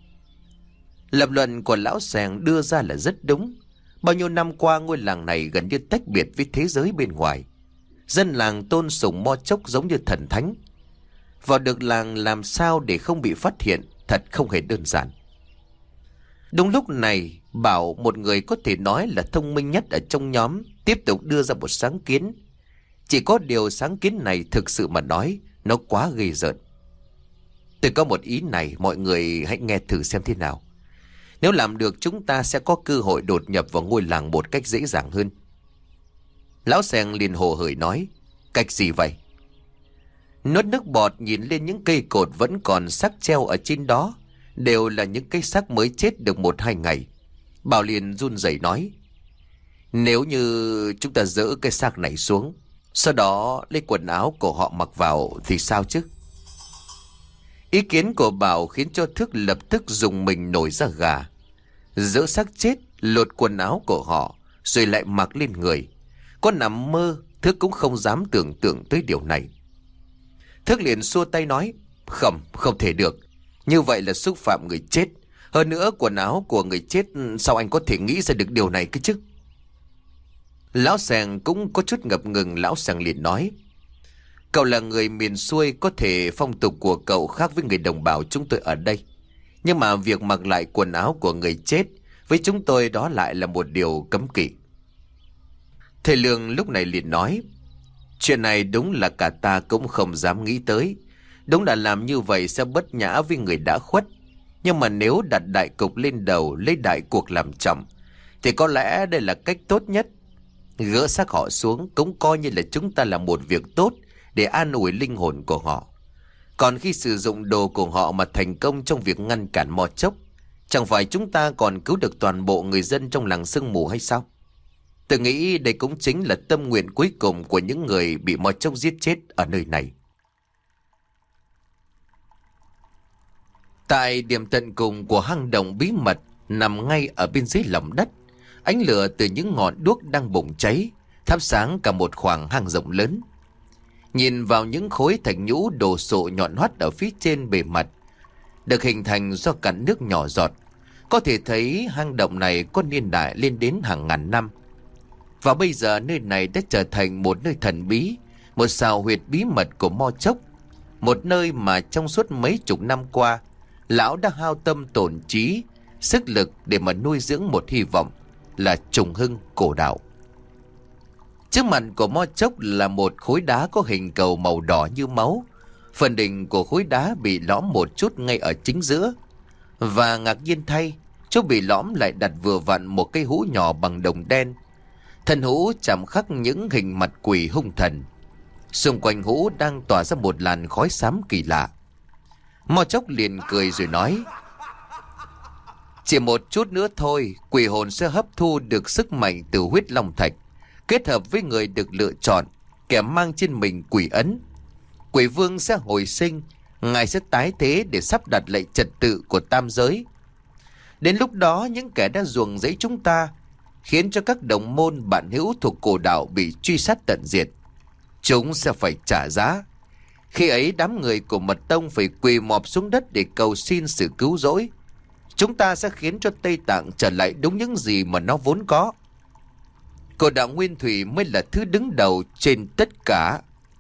Lập luận của lão Sàng đưa ra là rất đúng. Bao nhiêu năm qua ngôi làng này gần như tách biệt với thế giới bên ngoài. Dân làng tôn sùng Mo Chốc giống như thần thánh. Vào được làng làm sao để không bị phát hiện thật không hề đơn giản. Đúng lúc này, Bảo, một người có thể nói là thông minh nhất ở trong nhóm, tiếp tục đưa ra một sáng kiến. Chỉ có điều sáng kiến này thực sự mà nói, nó quá ghê rợn. Tôi có một ý này, mọi người hãy nghe thử xem thế nào. Nếu làm được, chúng ta sẽ có cơ hội đột nhập vào ngôi làng một cách dễ dàng hơn. Lão Sàng liền hồ hởi nói: cách gì vậy? Nuốt nước bọt nhìn lên những cây cột vẫn còn xác treo ở trên đó, đều là những cây xác mới chết được 1-2 ngày. Bảo liền run rẩy nói: nếu như chúng ta dỡ cái xác này xuống, sau đó lấy quần áo của họ mặc vào thì sao chứ? Ý kiến của Bảo khiến cho Thước lập tức dùng mình nổi da gà. Dỡ xác chết, lột quần áo của họ, rồi lại mặc lên người. Có nằm mơ, Thước cũng không dám tưởng tượng tới điều này. Thước liền xua tay nói: không thể được. Như vậy là xúc phạm người chết. Hơn nữa quần áo của người chết, sao anh có thể nghĩ ra được điều này cơ chứ? Lão Sàng cũng có chút ngập ngừng. Lão Sàng liền nói: cậu là người miền xuôi, có thể phong tục của cậu khác với người đồng bào chúng tôi ở đây. Nhưng mà việc mặc lại quần áo của người chết với chúng tôi đó lại là một điều cấm kỵ. Thầy Lương lúc này liền nói: chuyện này đúng là cả ta cũng không dám nghĩ tới. Đúng là làm như vậy sẽ bất nhã với người đã khuất. Nhưng mà nếu đặt đại cục lên đầu, lấy đại cuộc làm trọng, thì có lẽ đây là cách tốt nhất. Gỡ xác họ xuống cũng coi như là chúng ta làm một việc tốt để an ủi linh hồn của họ. Còn khi sử dụng đồ của họ mà thành công trong việc ngăn cản Mo Chốc, Chẳng phải chúng ta còn cứu được toàn bộ người dân trong làng sương mù hay sao? Tôi nghĩ đây cũng chính là tâm nguyện cuối cùng của những người bị Mo Chốc giết chết ở nơi này. Tại điểm tận cùng của hang động bí mật nằm ngay ở bên dưới lòng đất, ánh lửa từ những ngọn đuốc đang bùng cháy, thắp sáng cả một khoảng hang rộng lớn. Nhìn vào những khối thạch nhũ đồ sộ nhọn hoắt ở phía trên bề mặt, được hình thành do cặn nước nhỏ giọt, có thể thấy hang động này có niên đại lên đến hàng ngàn năm. Và bây giờ nơi này đã trở thành một nơi thần bí, một xào huyệt bí mật của Mo Chốc, một nơi mà trong suốt mấy chục năm qua, lão đã hao tâm tổn trí, sức lực để mà nuôi dưỡng một hy vọng là trùng hưng cổ đạo. Trước mặt của Mo Chốc là một khối đá có hình cầu màu đỏ như máu. Phần đỉnh của khối đá bị lõm một chút ngay ở chính giữa. Và ngạc nhiên thay, chỗ bị lõm lại đặt vừa vặn một cây hũ nhỏ bằng đồng đen. Thân hũ chạm khắc những hình mặt quỷ hung thần. Xung quanh hũ đang tỏa ra một làn khói xám kỳ lạ. Mo Chốc liền cười rồi nói: chỉ một chút nữa thôi, quỷ hồn sẽ hấp thu được sức mạnh từ huyết long thạch, kết hợp với người được lựa chọn, kẻ mang trên mình quỷ ấn. Quỷ vương sẽ hồi sinh, ngài sẽ tái thế để sắp đặt lại trật tự của tam giới. Đến lúc đó, những kẻ đã ruồng rẫy chúng ta, khiến cho các đồng môn bạn hữu thuộc cổ đạo bị truy sát tận diệt, chúng sẽ phải trả giá. Khi ấy, đám người của Mật Tông phải quỳ mọp xuống đất để cầu xin sự cứu rỗi. Chúng ta sẽ khiến cho Tây Tạng trở lại đúng những gì mà nó vốn có. Cổ đạo Nguyên Thủy mới là thứ đứng đầu trên tất cả.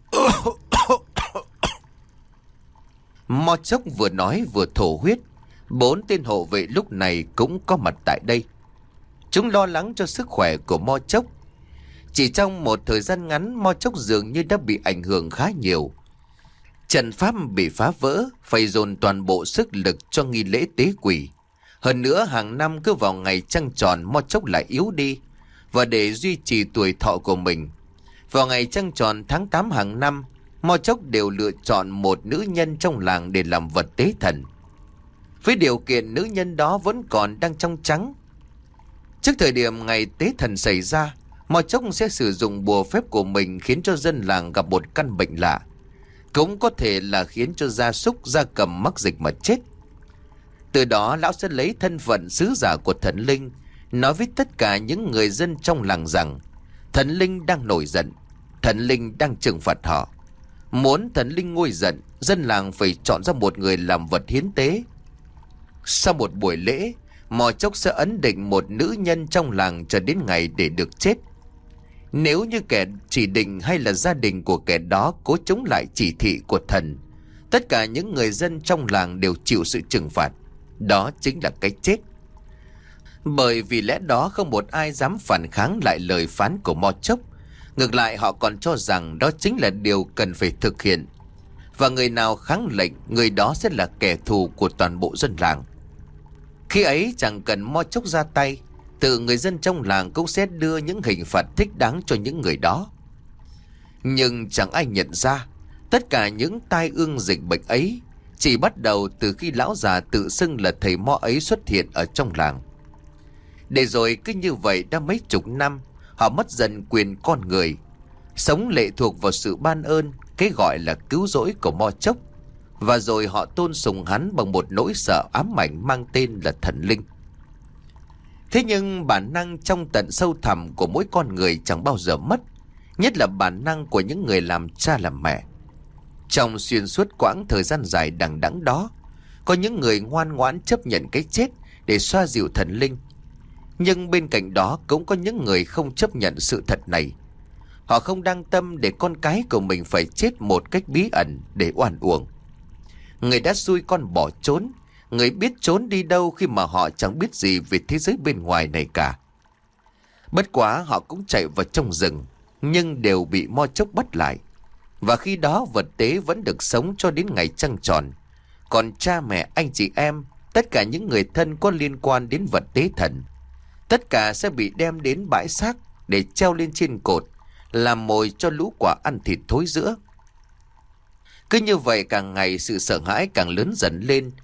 Mo Chốc vừa nói vừa thổ huyết. 4 tên hộ vệ lúc này cũng có mặt tại đây. Chúng lo lắng cho sức khỏe của Mo Chốc. Chỉ trong một thời gian ngắn, Mo Chốc dường như đã bị ảnh hưởng khá nhiều. Trận pháp bị phá vỡ, phải dồn toàn bộ sức lực cho nghi lễ tế quỷ. Hơn nữa, hàng năm cứ vào ngày trăng tròn, Mo Chốc lại yếu đi. Và để duy trì tuổi thọ của mình, vào ngày trăng tròn tháng 8 hàng năm, Mo Chốc đều lựa chọn một nữ nhân trong làng để làm vật tế thần, với điều kiện nữ nhân đó vẫn còn đang trong trắng. Trước thời điểm ngày tế thần xảy ra, Mo Chốc sẽ sử dụng bùa phép của mình khiến cho dân làng gặp một căn bệnh lạ, cũng có thể là khiến cho gia súc gia cầm mắc dịch mà chết. Từ đó lão sẽ lấy thân phận sứ giả của thần linh, nói với tất cả những người dân trong làng rằng thần linh đang nổi giận, thần linh đang trừng phạt họ. Muốn thần linh nguôi giận, dân làng phải chọn ra một người làm vật hiến tế. Sau một buổi lễ, Mo Chốc sẽ ấn định một nữ nhân trong làng cho đến ngày để được chết. Nếu như kẻ chỉ định hay là gia đình của kẻ đó cố chống lại chỉ thị của thần, tất cả những người dân trong làng đều chịu sự trừng phạt. Đó chính là cái chết. Bởi vì lẽ đó không một ai dám phản kháng lại lời phán của Mo Chốc. Ngược lại, họ còn cho rằng đó chính là điều cần phải thực hiện. Và người nào kháng lệnh, người đó sẽ là kẻ thù của toàn bộ dân làng. Khi ấy chẳng cần Mo Chốc ra tay, tự người dân trong làng cũng sẽ đưa những hình phạt thích đáng cho những người đó. Nhưng chẳng ai nhận ra, tất cả những tai ương dịch bệnh ấy chỉ bắt đầu từ khi lão già tự xưng là thầy Mo ấy xuất hiện ở trong làng. Để rồi cứ như vậy đã mấy chục năm, họ mất dần quyền con người, sống lệ thuộc vào sự ban ơn, cái gọi là cứu rỗi của Mo Chốc. Và rồi họ tôn sùng hắn bằng một nỗi sợ ám ảnh mang tên là thần linh. Thế nhưng bản năng trong tận sâu thẳm của mỗi con người chẳng bao giờ mất, nhất là bản năng của những người làm cha làm mẹ. Trong xuyên suốt quãng thời gian dài đằng đẵng đó, có những người ngoan ngoãn chấp nhận cái chết để xoa dịu thần linh. Nhưng bên cạnh đó cũng có những người không chấp nhận sự thật này. Họ không đăng tâm để con cái của mình phải chết một cách bí ẩn để oan uổng. Người đã xui con bỏ trốn, người biết trốn đi đâu khi mà họ chẳng biết gì về thế giới bên ngoài này cả. Bất quá họ cũng chạy vào trong rừng, nhưng đều bị Mo Chốc bắt lại. Và khi đó vật tế vẫn được sống cho đến ngày trăng tròn. Còn cha mẹ, anh chị em, tất cả những người thân có liên quan đến vật tế thần, tất cả sẽ bị đem đến bãi xác để treo lên trên cột, làm mồi cho lũ quả ăn thịt thối rữa. Cứ như vậy càng ngày sự sợ hãi càng lớn dần lên.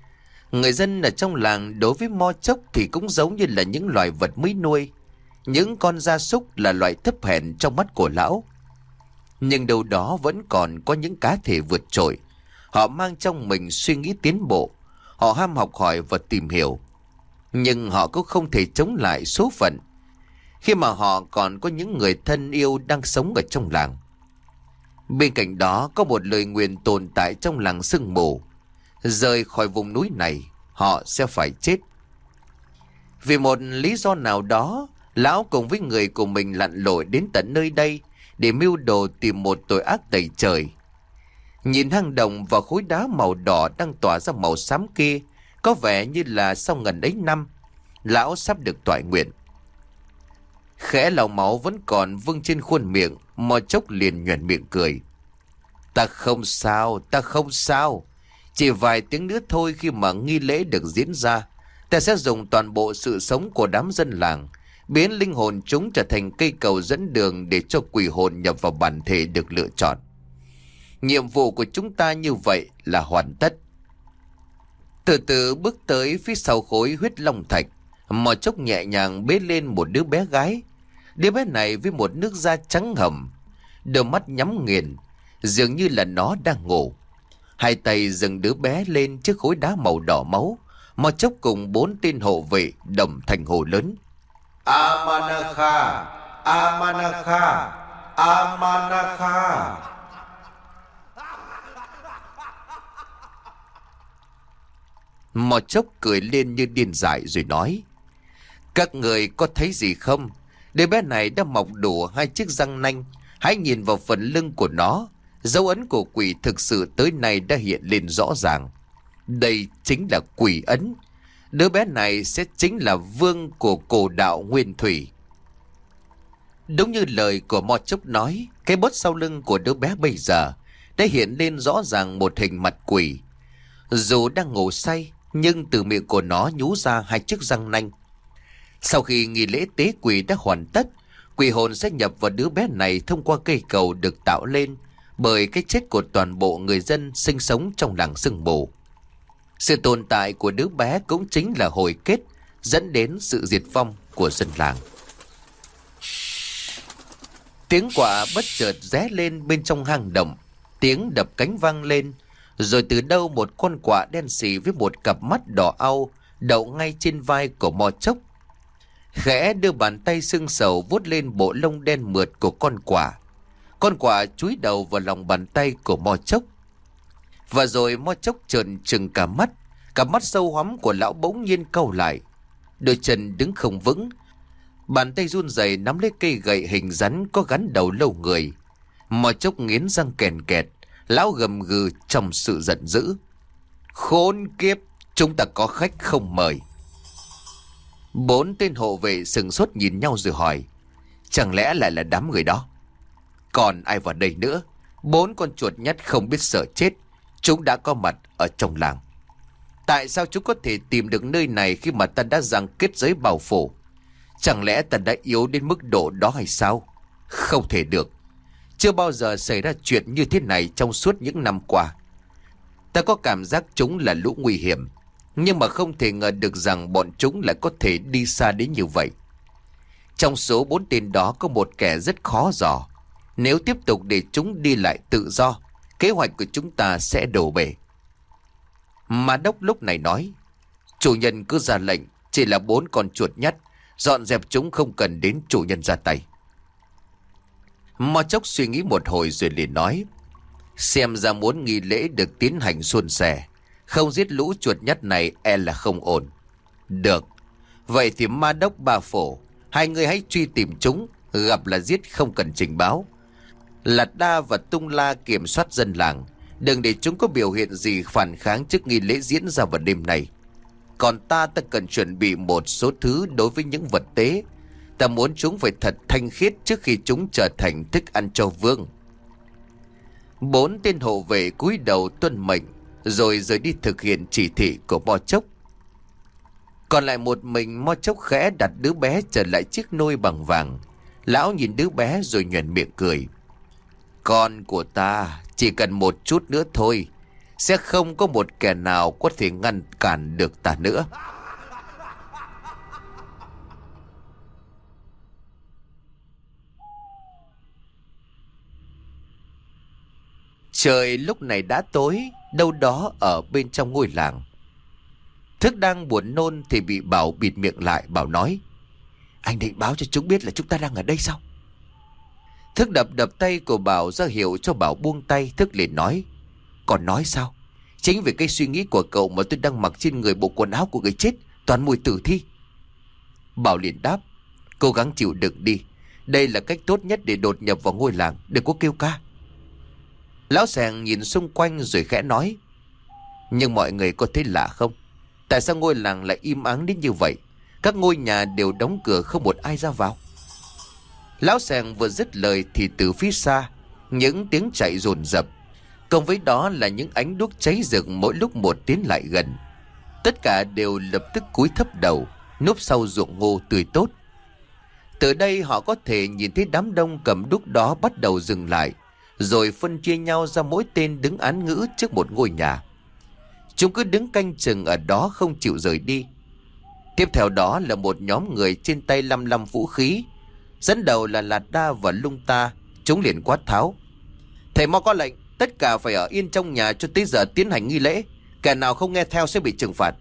Người dân ở trong làng đối với mo chốc thì cũng giống như là những loài vật mới nuôi. Những con gia súc là loại thấp hèn trong mắt của lão. Nhưng đâu đó vẫn còn có những cá thể vượt trội. Họ mang trong mình suy nghĩ tiến bộ. Họ ham học hỏi và tìm hiểu. Nhưng họ cũng không thể chống lại số phận, khi mà họ còn có những người thân yêu đang sống ở trong làng. Bên cạnh đó có một lời nguyền tồn tại trong làng sương mù. Rời khỏi vùng núi này, họ sẽ phải chết. Vì một lý do nào đó, lão cùng với người của mình lặn lội đến tận nơi đây để mưu đồ tìm một tội ác tày trời. Nhìn hang động và khối đá màu đỏ đang tỏa ra màu xám kia, có vẻ như là sau ngần ấy năm, lão sắp được toại nguyện. Khẽ lòng máu vẫn còn vương trên khuôn miệng, Mo Chốc liền nhoẻn miệng cười. Ta không sao, ta không sao. Chỉ vài tiếng nữa thôi, khi mà nghi lễ được diễn ra, ta sẽ dùng toàn bộ sự sống của đám dân làng, biến linh hồn chúng trở thành cây cầu dẫn đường để cho quỷ hồn nhập vào bản thể được lựa chọn. Nhiệm vụ của chúng ta như vậy là hoàn tất. Từ từ bước tới phía sau khối huyết long thạch, Mo Chốc nhẹ nhàng bế lên một đứa bé gái. Đứa bé này với một nước da trắng hầm, đôi mắt nhắm nghiền, dường như là nó đang ngủ. Hai tay dâng đứa bé lên trước khối đá màu đỏ máu. Mo Chốc cùng 4 tên hộ vệ đồng thành hồ lớn: Amanakha, Amanakha, Amanakha. Mo Chốc cười lên như điên dại rồi nói: Các người có thấy gì không? Đứa bé này đã mọc đủ 2 chiếc răng nanh. Hãy nhìn vào phần lưng của nó. Dấu ấn của quỷ thực sự tới nay đã hiện lên rõ ràng. Đây chính là quỷ ấn. Đứa bé này sẽ chính là vương của cổ đạo Nguyên Thủy. Đúng như lời của Mo Chốc nói, cái bốt sau lưng của đứa bé bây giờ đã hiện lên rõ ràng một hình mặt quỷ. Dù đang ngủ say, nhưng từ miệng của nó nhú ra 2 chiếc răng nanh. Sau khi nghi lễ tế quỷ đã hoàn tất, quỷ hồn sẽ nhập vào đứa bé này thông qua cây cầu được tạo lên bởi cái chết của toàn bộ người dân sinh sống trong làng sương mù. Sự tồn tại của đứa bé cũng chính là hồi kết dẫn đến sự diệt vong của dân làng. Tiếng quạ bất chợt ré lên bên trong hang động, tiếng đập cánh vang lên, rồi từ đâu một con quạ đen xì với một cặp mắt đỏ au đậu ngay trên vai của Mo Chốc. Khẽ đưa bàn tay sưng sầu vuốt lên bộ lông đen mượt của con quạ. Con quạ chúi đầu vào lòng bàn tay của Mo Chốc. Và rồi Mo Chốc trợn trừng cả mắt sâu hoắm của lão bỗng nhiên cau lại. Đôi chân đứng không vững, bàn tay run rẩy nắm lấy cây gậy hình rắn có gắn đầu lâu người. Mo Chốc nghiến răng kèn kẹt, lão gầm gừ trong sự giận dữ: Khốn kiếp, chúng ta có khách không mời. 4 tên hộ vệ sừng sốt nhìn nhau rồi hỏi: Chẳng lẽ lại là đám người đó? Còn ai vào đây nữa? 4 con chuột nhắt không biết sợ chết, chúng đã có mặt ở trong làng. Tại sao chúng có thể tìm được nơi này khi mà ta đã giằng kết giới bảo phủ? Chẳng lẽ ta đã yếu đến mức độ đó hay sao? Không thể được. Chưa bao giờ xảy ra chuyện như thế này trong suốt những năm qua. Ta có cảm giác chúng là lũ nguy hiểm, nhưng mà không thể ngờ được rằng bọn chúng lại có thể đi xa đến như vậy. Trong số 4 tên đó có một kẻ rất khó dò. Nếu tiếp tục để chúng đi lại tự do, kế hoạch của chúng ta sẽ đổ bể. Ma Đốc lúc này nói: Chủ nhân cứ ra lệnh, chỉ là 4 con chuột nhắt, dọn dẹp chúng, không cần đến chủ nhân ra tay. Mo Chốc suy nghĩ một hồi rồi liền nói: Xem ra muốn nghi lễ được tiến hành suôn sẻ, không giết lũ chuột nhắt này e là không ổn. Được, vậy thì Ma Đốc Ba Phổ, hai người hãy truy tìm chúng, gặp là giết không cần trình báo. Lạt Đa và Tung La kiểm soát dân làng, đừng để chúng có biểu hiện gì phản kháng trước nghi lễ diễn ra vào đêm này. Còn ta cần chuẩn bị một số thứ đối với những vật tế. Ta muốn chúng phải thật thanh khiết trước khi chúng trở thành thức ăn cho vương. 4 tên hộ vệ cúi đầu tuân mệnh, rồi rời đi thực hiện chỉ thị của Mo Chốc. Còn lại một mình, Mo Chốc khẽ đặt đứa bé trở lại chiếc nôi bằng vàng. Lão nhìn đứa bé rồi nhoẻn miệng cười: Con của ta, chỉ cần một chút nữa thôi, sẽ không có một kẻ nào có thể ngăn cản được ta nữa. Trời lúc này đã tối, đâu đó ở bên trong ngôi làng. Thức đang buồn nôn thì bị Bảo bịt miệng lại. Bảo nói: Anh định báo cho chúng biết là chúng ta đang ở đây sao? Thức đập đập tay của Bảo ra hiệu cho Bảo buông tay. Thức liền nói: Còn nói sao? Chính vì cái suy nghĩ của cậu mà tôi đang mặc trên người bộ quần áo của người chết, toàn mùi tử thi. Bảo liền đáp: Cố gắng chịu đựng đi. Đây là cách tốt nhất để đột nhập vào ngôi làng. Đừng có kêu ca. Lão Sàng nhìn xung quanh rồi khẽ nói: Nhưng mọi người có thấy lạ không? Tại sao ngôi làng lại im ắng đến như vậy? Các ngôi nhà đều đóng cửa, không một ai ra vào. Lão Sàng vừa dứt lời thì từ phía xa những tiếng chạy dồn dập, cộng với đó là những ánh đuốc cháy rực mỗi lúc một tiến lại gần. Tất cả đều lập tức cúi thấp đầu, núp sau ruộng ngô tươi tốt. Từ đây họ có thể nhìn thấy đám đông cầm đuốc đó bắt đầu dừng lại, rồi phân chia nhau ra mỗi tên đứng án ngữ trước một ngôi nhà. Chúng cứ đứng canh chừng ở đó không chịu rời đi. Tiếp theo đó là một nhóm người trên tay lăm lăm vũ khí. Dẫn đầu là Lạt Đa và Lung Ta. Chúng liền quát tháo: Thầy Mo có lệnh, tất cả phải ở yên trong nhà cho tới giờ tiến hành nghi lễ. Kẻ nào không nghe theo sẽ bị trừng phạt.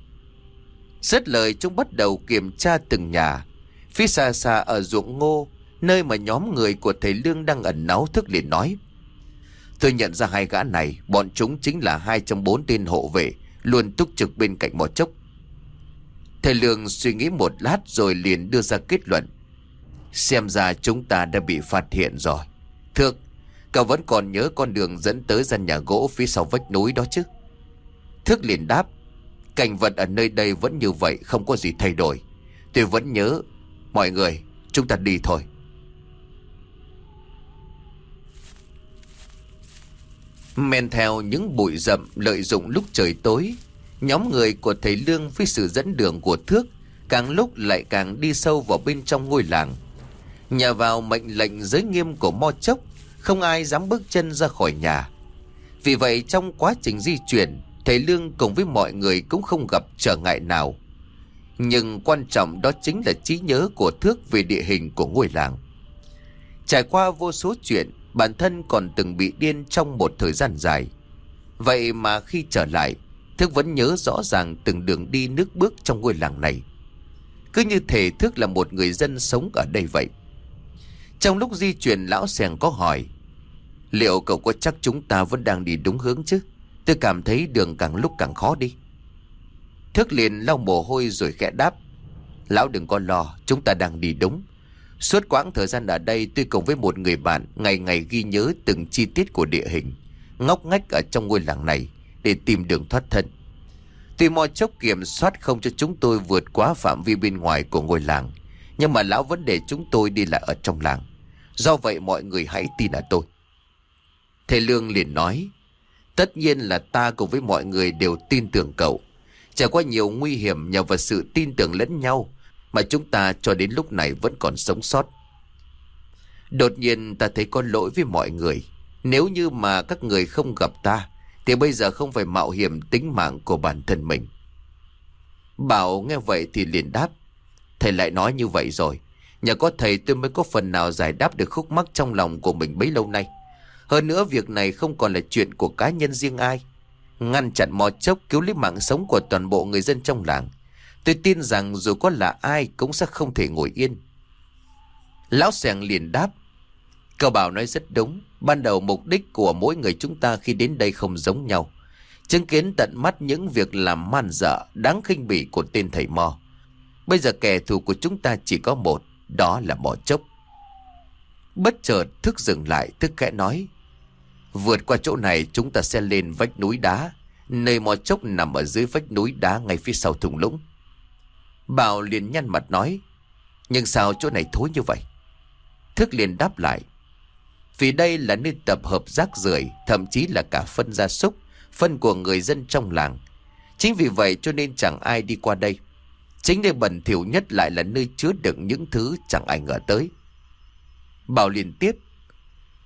Dứt lời, chúng bắt đầu kiểm tra từng nhà. Phía xa xa ở ruộng ngô, nơi mà nhóm người của thầy Lương đang ẩn náu, Thức liền nói: Tôi nhận ra hai gã này. Bọn chúng chính là 2 trong 4 tên hộ vệ luôn túc trực bên cạnh mỏ chốc. Thầy Lương suy nghĩ một lát rồi liền đưa ra kết luận: Xem ra chúng ta đã bị phát hiện rồi. Thưa, cậu vẫn còn nhớ con đường dẫn tới gian nhà gỗ phía sau vách núi đó chứ? Thức liền đáp: Cảnh vật ở nơi đây vẫn như vậy, không có gì thay đổi. Tôi vẫn nhớ. Mọi người, chúng ta đi thôi. Men theo những bụi rậm, lợi dụng lúc trời tối, nhóm người của thầy Lương với sự dẫn đường của Thước càng lúc lại càng đi sâu vào bên trong ngôi làng. Nhờ vào mệnh lệnh giới nghiêm của Mo Chốc, không ai dám bước chân ra khỏi nhà. Vì vậy trong quá trình di chuyển, thầy Lương cùng với mọi người cũng không gặp trở ngại nào. Nhưng quan trọng đó chính là trí nhớ của Thước về địa hình của ngôi làng. Trải qua vô số chuyện, bản thân còn từng bị điên trong một thời gian dài. Vậy mà khi trở lại, Thước vẫn nhớ rõ ràng từng đường đi nước bước trong ngôi làng này. Cứ như thể Thước là một người dân sống ở đây vậy. Trong lúc di chuyển, lão Sàng có hỏi: Liệu cậu có chắc chúng ta vẫn đang đi đúng hướng chứ? Tôi cảm thấy đường càng lúc càng khó đi. Thước liền lau mồ hôi rồi khẽ đáp: Lão đừng có lo, chúng ta đang đi đúng. Suốt quãng thời gian ở đây, tôi cùng với một người bạn ngày ngày ghi nhớ từng chi tiết của địa hình, ngóc ngách ở trong ngôi làng này để tìm đường thoát thân. Tuy Mo Chốc kiểm soát không cho chúng tôi vượt quá phạm vi bên ngoài của ngôi làng, nhưng mà lão vẫn để chúng tôi đi lại ở trong làng. Do vậy mọi người hãy tin ở tôi. Thầy Lương liền nói: Tất nhiên là ta cùng với mọi người đều tin tưởng cậu. Trải qua nhiều nguy hiểm, nhờ vào sự tin tưởng lẫn nhau mà chúng ta cho đến lúc này vẫn còn sống sót. Đột nhiên ta thấy có lỗi với mọi người. Nếu như mà các người không gặp ta thì bây giờ không phải mạo hiểm tính mạng của bản thân mình. Bảo nghe vậy thì liền đáp: Thầy lại nói như vậy rồi. Nhờ có thầy tôi mới có phần nào giải đáp được khúc mắc trong lòng của mình bấy lâu nay. Hơn nữa việc này không còn là chuyện của cá nhân riêng ai. Ngăn chặn Mo Chốc, cứu lấy mạng sống của toàn bộ người dân trong làng, tôi tin rằng dù có là ai cũng sẽ không thể ngồi yên. Lão Sàng liền đáp: Cậu Bảo nói rất đúng. Ban đầu mục đích của mỗi người chúng ta khi đến đây không giống nhau. Chứng kiến tận mắt những việc làm man dợ đáng khinh bỉ của tên thầy Mo. Bây giờ kẻ thù của chúng ta chỉ có một, đó là Mo Chốc. Bất chợt Thức dừng lại. Thức khẽ nói: Vượt qua chỗ này chúng ta sẽ lên vách núi đá. Nơi Mo Chốc nằm ở dưới vách núi đá ngay phía sau thung lũng. Bảo liền nhăn mặt nói: Nhưng sao chỗ này thối như vậy? Thức liền đáp lại: Vì đây là nơi tập hợp rác rưởi, thậm chí là cả phân gia súc, phân của người dân trong làng. Chính vì vậy cho nên chẳng ai đi qua đây. Chính nơi bẩn thỉu nhất lại là nơi chứa đựng những thứ chẳng ai ngờ tới. Bảo liền tiếp: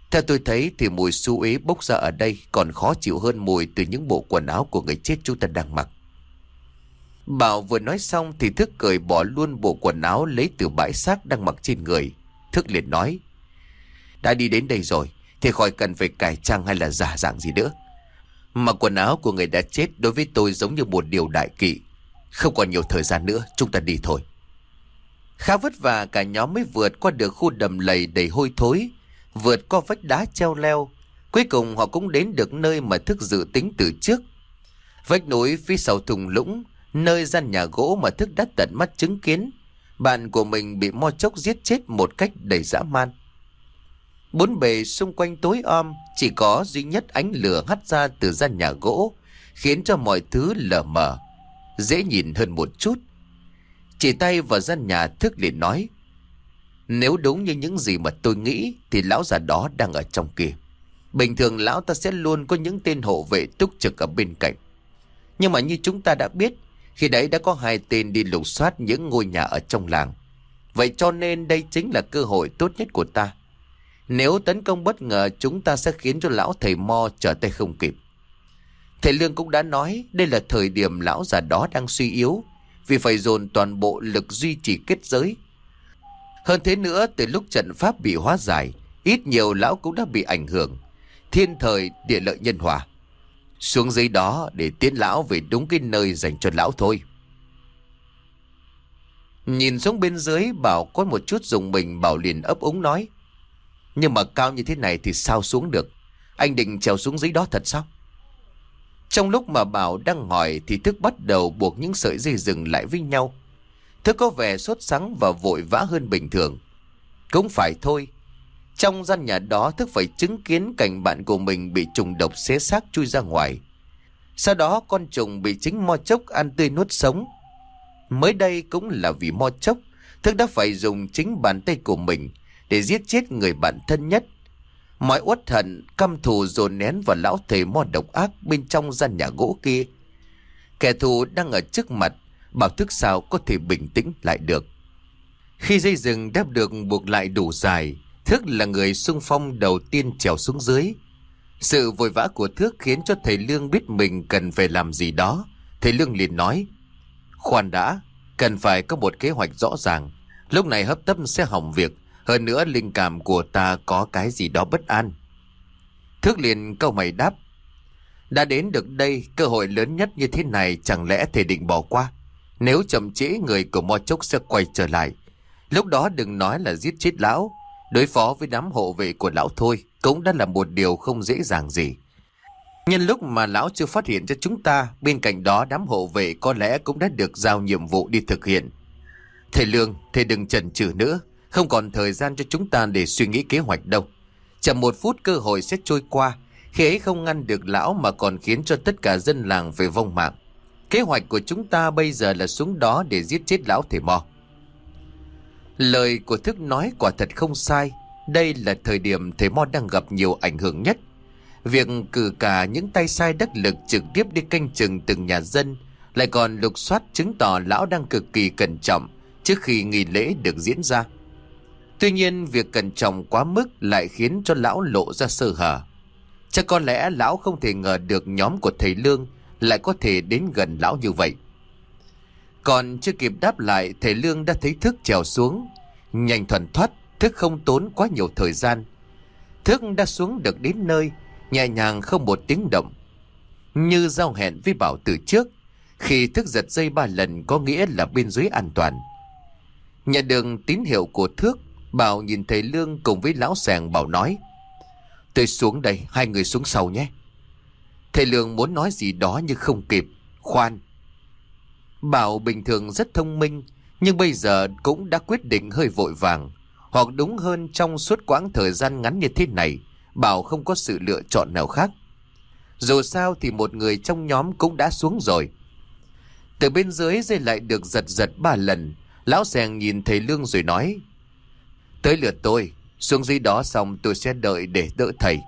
Theo tôi thấy thì mùi xú uế bốc ra ở đây còn khó chịu hơn mùi từ những bộ quần áo của người chết chúng ta đang mặc. Bảo vừa nói xong thì Thức cởi bỏ luôn bộ quần áo lấy từ bãi xác đang mặc trên người. Thức liền nói: đã đi đến đây rồi thì khỏi cần phải cải trang hay là giả dạng gì nữa. Mặc quần áo của người đã chết đối với tôi giống như một điều đại kỵ. Không còn nhiều thời gian nữa, chúng ta đi thôi. Khá vất vả cả nhóm mới vượt qua được khu đầm lầy đầy hôi thối, vượt qua vách đá treo leo. Cuối cùng họ cũng đến được nơi mà Thức dự tính từ trước. Vách núi phía sau thung lũng, nơi gian nhà gỗ mà Thức đã tận mắt chứng kiến bạn của mình bị mo chốc giết chết một cách đầy dã man. Bốn bề xung quanh tối om, chỉ có duy nhất ánh lửa hắt ra từ gian nhà gỗ, khiến cho mọi thứ lờ mờ, dễ nhìn hơn một chút. Chỉ tay vào gian nhà, Thức liền nói: nếu đúng như những gì mà tôi nghĩ thì lão già đó đang ở trong kia. Bình thường lão ta sẽ luôn có những tên hộ vệ túc trực ở bên cạnh. Nhưng mà như chúng ta đã biết, khi đấy đã có 2 tên đi lục soát những ngôi nhà ở trong làng. Vậy cho nên đây chính là cơ hội tốt nhất của ta. Nếu tấn công bất ngờ, chúng ta sẽ khiến cho lão thầy Mo trở tay không kịp. Thầy Lương cũng đã nói đây là thời điểm lão già đó đang suy yếu, vì phải dồn toàn bộ lực duy trì kết giới. Hơn thế nữa, từ lúc trận pháp bị hóa giải, ít nhiều lão cũng đã bị ảnh hưởng. Thiên thời địa lợi nhân hòa. Xuống dưới đó để tiến lão về đúng cái nơi dành cho lão thôi. Nhìn xuống bên dưới, Bảo có một chút rùng mình. Bảo liền ấp úng nói: nhưng mà cao như thế này thì sao xuống được? Anh định trèo xuống dưới đó thật sao? Trong lúc mà Bảo đang hỏi thì Thức bắt đầu buộc những sợi dây rừng lại với nhau. Thức có vẻ sốt sắng và vội vã hơn bình thường. Cũng phải thôi, trong gian nhà đó Thức phải chứng kiến cảnh bạn của mình bị trùng độc xé xác chui ra ngoài. Sau đó con trùng bị chính mo chốc ăn tươi nuốt sống. Mới đây cũng là vì mo chốc, Thức đã phải dùng chính bàn tay của mình để giết chết người bạn thân nhất. Mọi uất hận, căm thù dồn nén vào lão thầy mo độc ác bên trong gian nhà gỗ kia. Kẻ thù đang ở trước mặt, Bảo Thức sao có thể bình tĩnh lại được. Khi dây rừng đã được buộc lại đủ dài, Thức là người xung phong đầu tiên trèo xuống dưới. Sự vội vã của Thức khiến cho thầy Lương biết mình cần phải làm gì đó. Thầy Lương liền nói: khoan đã, cần phải có một kế hoạch rõ ràng. Lúc này hấp tấp sẽ hỏng việc. Hơn nữa linh cảm của ta có cái gì đó bất an. Thức liền cau mày đáp: đã đến được đây, cơ hội lớn nhất như thế này chẳng lẽ thầy định bỏ qua? Nếu chậm trễ, người của Mo Chốc sẽ quay trở lại. Lúc đó đừng nói là giết chết lão, đối phó với đám hộ vệ của lão thôi cũng đã là một điều không dễ dàng gì. Nhân lúc mà lão chưa phát hiện ra chúng ta, bên cạnh đó đám hộ vệ có lẽ cũng đã được giao nhiệm vụ đi thực hiện. Thầy Lương, thầy đừng chần chừ nữa. Không còn thời gian cho chúng ta để suy nghĩ kế hoạch đâu. Chậm 1 phút cơ hội sẽ trôi qua. Khi ấy không ngăn được lão mà còn khiến cho tất cả dân làng phải vong mạng. Kế hoạch của chúng ta bây giờ là xuống đó để giết chết lão thầy Mo. Lời của Thức nói quả thật không sai. Đây là thời điểm thầy Mo đang gặp nhiều ảnh hưởng nhất. Việc cử cả những tay sai đắc lực trực tiếp đi canh chừng từng nhà dân, lại còn lục soát, chứng tỏ lão đang cực kỳ cẩn trọng trước khi nghi lễ được diễn ra. Tuy nhiên việc cẩn trọng quá mức lại khiến cho lão lộ ra sơ hở. Chắc có lẽ lão không thể ngờ được nhóm của thầy Lương lại có thể đến gần lão như vậy. Còn chưa kịp đáp lại, thầy Lương đã thấy Thức trèo xuống. Nhanh thuần thoát, Thức không tốn quá nhiều thời gian. Thức đã xuống được đến nơi, nhẹ nhàng không một tiếng động. Như giao hẹn với Bảo từ trước, khi Thức giật dây 3 lần có nghĩa là bên dưới an toàn. Nhận được tín hiệu của Thức, Bảo nhìn thầy Lương cùng với lão Sàng. Bảo nói: tôi xuống đây, 2 người xuống sau nhé. Thầy Lương muốn nói gì đó nhưng không kịp. Khoan. Bảo bình thường rất thông minh, nhưng bây giờ cũng đã quyết định hơi vội vàng. Hoặc đúng hơn, trong suốt quãng thời gian ngắn như thế này, Bảo không có sự lựa chọn nào khác. Dù sao thì một người trong nhóm cũng đã xuống rồi. Từ bên dưới dây lại được giật giật 3 lần. Lão Sàng nhìn thầy Lương rồi nói: tới lượt tôi, xuống dưới đó xong tôi sẽ đợi để đỡ thầy.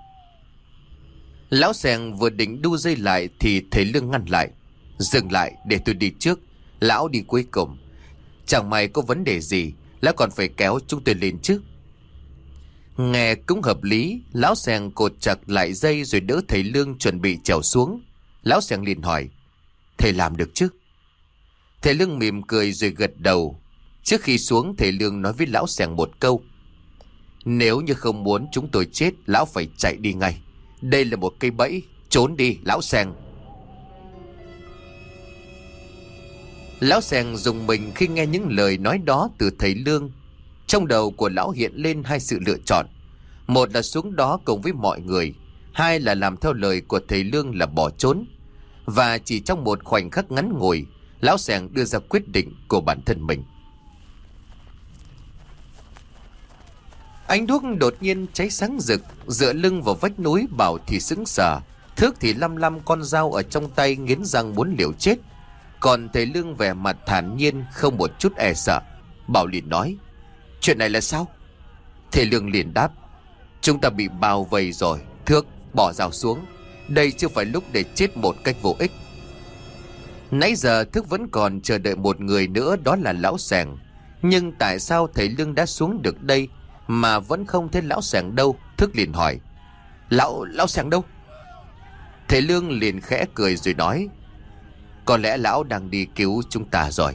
Lão Sàng vừa định đu dây lại thì thầy Lương ngăn lại: dừng lại, để tôi đi trước. Lão đi cuối cùng, chẳng may có vấn đề gì, lão còn phải kéo chúng tôi lên chứ. Nghe cũng hợp lý. Lão Seng cột chặt lại dây rồi đỡ thầy Lương chuẩn bị trèo xuống. Lão Seng liền hỏi: thầy làm được chứ? Thầy Lương mỉm cười rồi gật đầu. Trước khi xuống, thầy Lương nói với lão Seng một câu: nếu như không muốn chúng tôi chết, lão phải chạy đi ngay. Đây là một cây bẫy, trốn đi lão Seng. Lão Seng rùng mình khi nghe những lời nói đó từ thầy Lương. Trong đầu của lão hiện lên hai sự lựa chọn: một là xuống đó cùng với mọi người, hai là làm theo lời của thầy Lương là bỏ trốn. Và chỉ trong một khoảnh khắc ngắn ngủi, lão Seng đưa ra quyết định của bản thân mình. Ánh đuốc đột nhiên cháy sáng rực. Dựa lưng vào vách núi, Bảo thì sững sờ, Thước thì lăm lăm con dao ở trong tay, nghiến răng muốn liều chết. Còn thầy Lương vẻ mặt thản nhiên, không một chút e sợ. Bảo liền nói: chuyện này là sao? Thầy Lương liền đáp: chúng ta bị bao vây rồi. Thước, bỏ dao xuống. Đây chưa phải lúc để chết một cách vô ích. Nãy giờ Thước vẫn còn chờ đợi một người nữa, đó là lão Seng. Nhưng tại sao thầy Lương đã xuống được đây mà vẫn không thấy lão Seng đâu? Thước liền hỏi: Lão Seng đâu? Thầy Lương liền khẽ cười rồi nói: có lẽ lão đang đi cứu chúng ta rồi.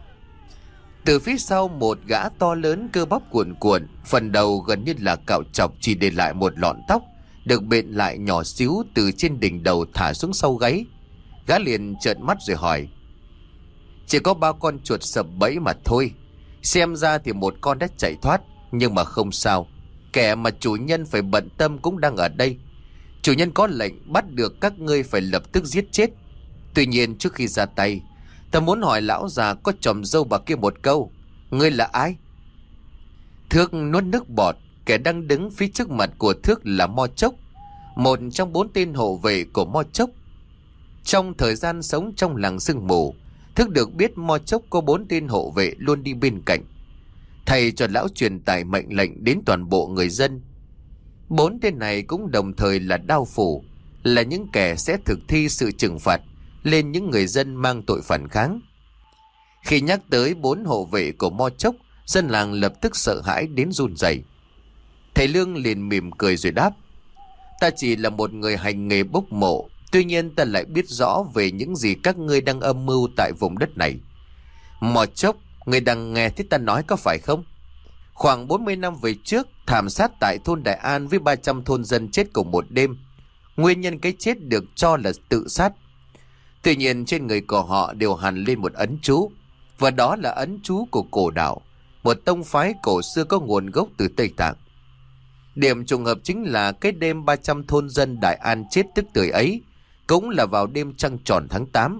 Từ phía sau, một gã to lớn cơ bắp cuồn cuộn, phần đầu gần như là cạo chọc, chỉ để lại một lọn tóc được bện lại nhỏ xíu từ trên đỉnh đầu thả xuống sau gáy. Gã liền trợn mắt rồi hỏi: chỉ có 3 con chuột sập bẫy mà thôi. Xem ra thì một con đã chạy thoát, nhưng mà không sao. Kẻ mà chủ nhân phải bận tâm cũng đang ở đây. Chủ nhân có lệnh bắt được các ngươi phải lập tức giết chết. Tuy nhiên trước khi ra tay, ta muốn hỏi lão già có chòm râu bạc kia một câu: ngươi là ai? Thước nuốt nước bọt. Kẻ đang đứng phía trước mặt của Thước là Mo Chốc, một trong 4 tên hộ vệ của Mo Chốc. Trong thời gian sống trong làng sương mù, Thước được biết Mo Chốc có 4 tên hộ vệ luôn đi bên cạnh. Thầy cho lão truyền tải mệnh lệnh đến toàn bộ người dân. 4 tên này cũng đồng thời là đao phủ, là những kẻ sẽ thực thi sự trừng phạt lên những người dân mang tội phản kháng. Khi nhắc tới 4 hộ vệ của Mo Chốc, dân làng lập tức sợ hãi đến run rẩy. Thầy Lương liền mỉm cười rồi đáp: ta chỉ là một người hành nghề bốc mộ. Tuy nhiên ta lại biết rõ về những gì các ngươi đang âm mưu tại vùng đất này. Mo Chốc, ngươi đang nghe thấy ta nói có phải không? Khoảng 40 năm về trước, thảm sát tại thôn Đại An với 300 thôn dân chết cùng một đêm. Nguyên nhân cái chết được cho là tự sát. Tuy nhiên trên người của họ đều hằn lên một ấn chú, và đó là ấn chú của Cổ Đạo, một tông phái cổ xưa có nguồn gốc từ Tây Tạng. Điểm trùng hợp chính là cái đêm 300 thôn dân Đại An chết tức tưởi ấy cũng là vào đêm trăng tròn tháng 8.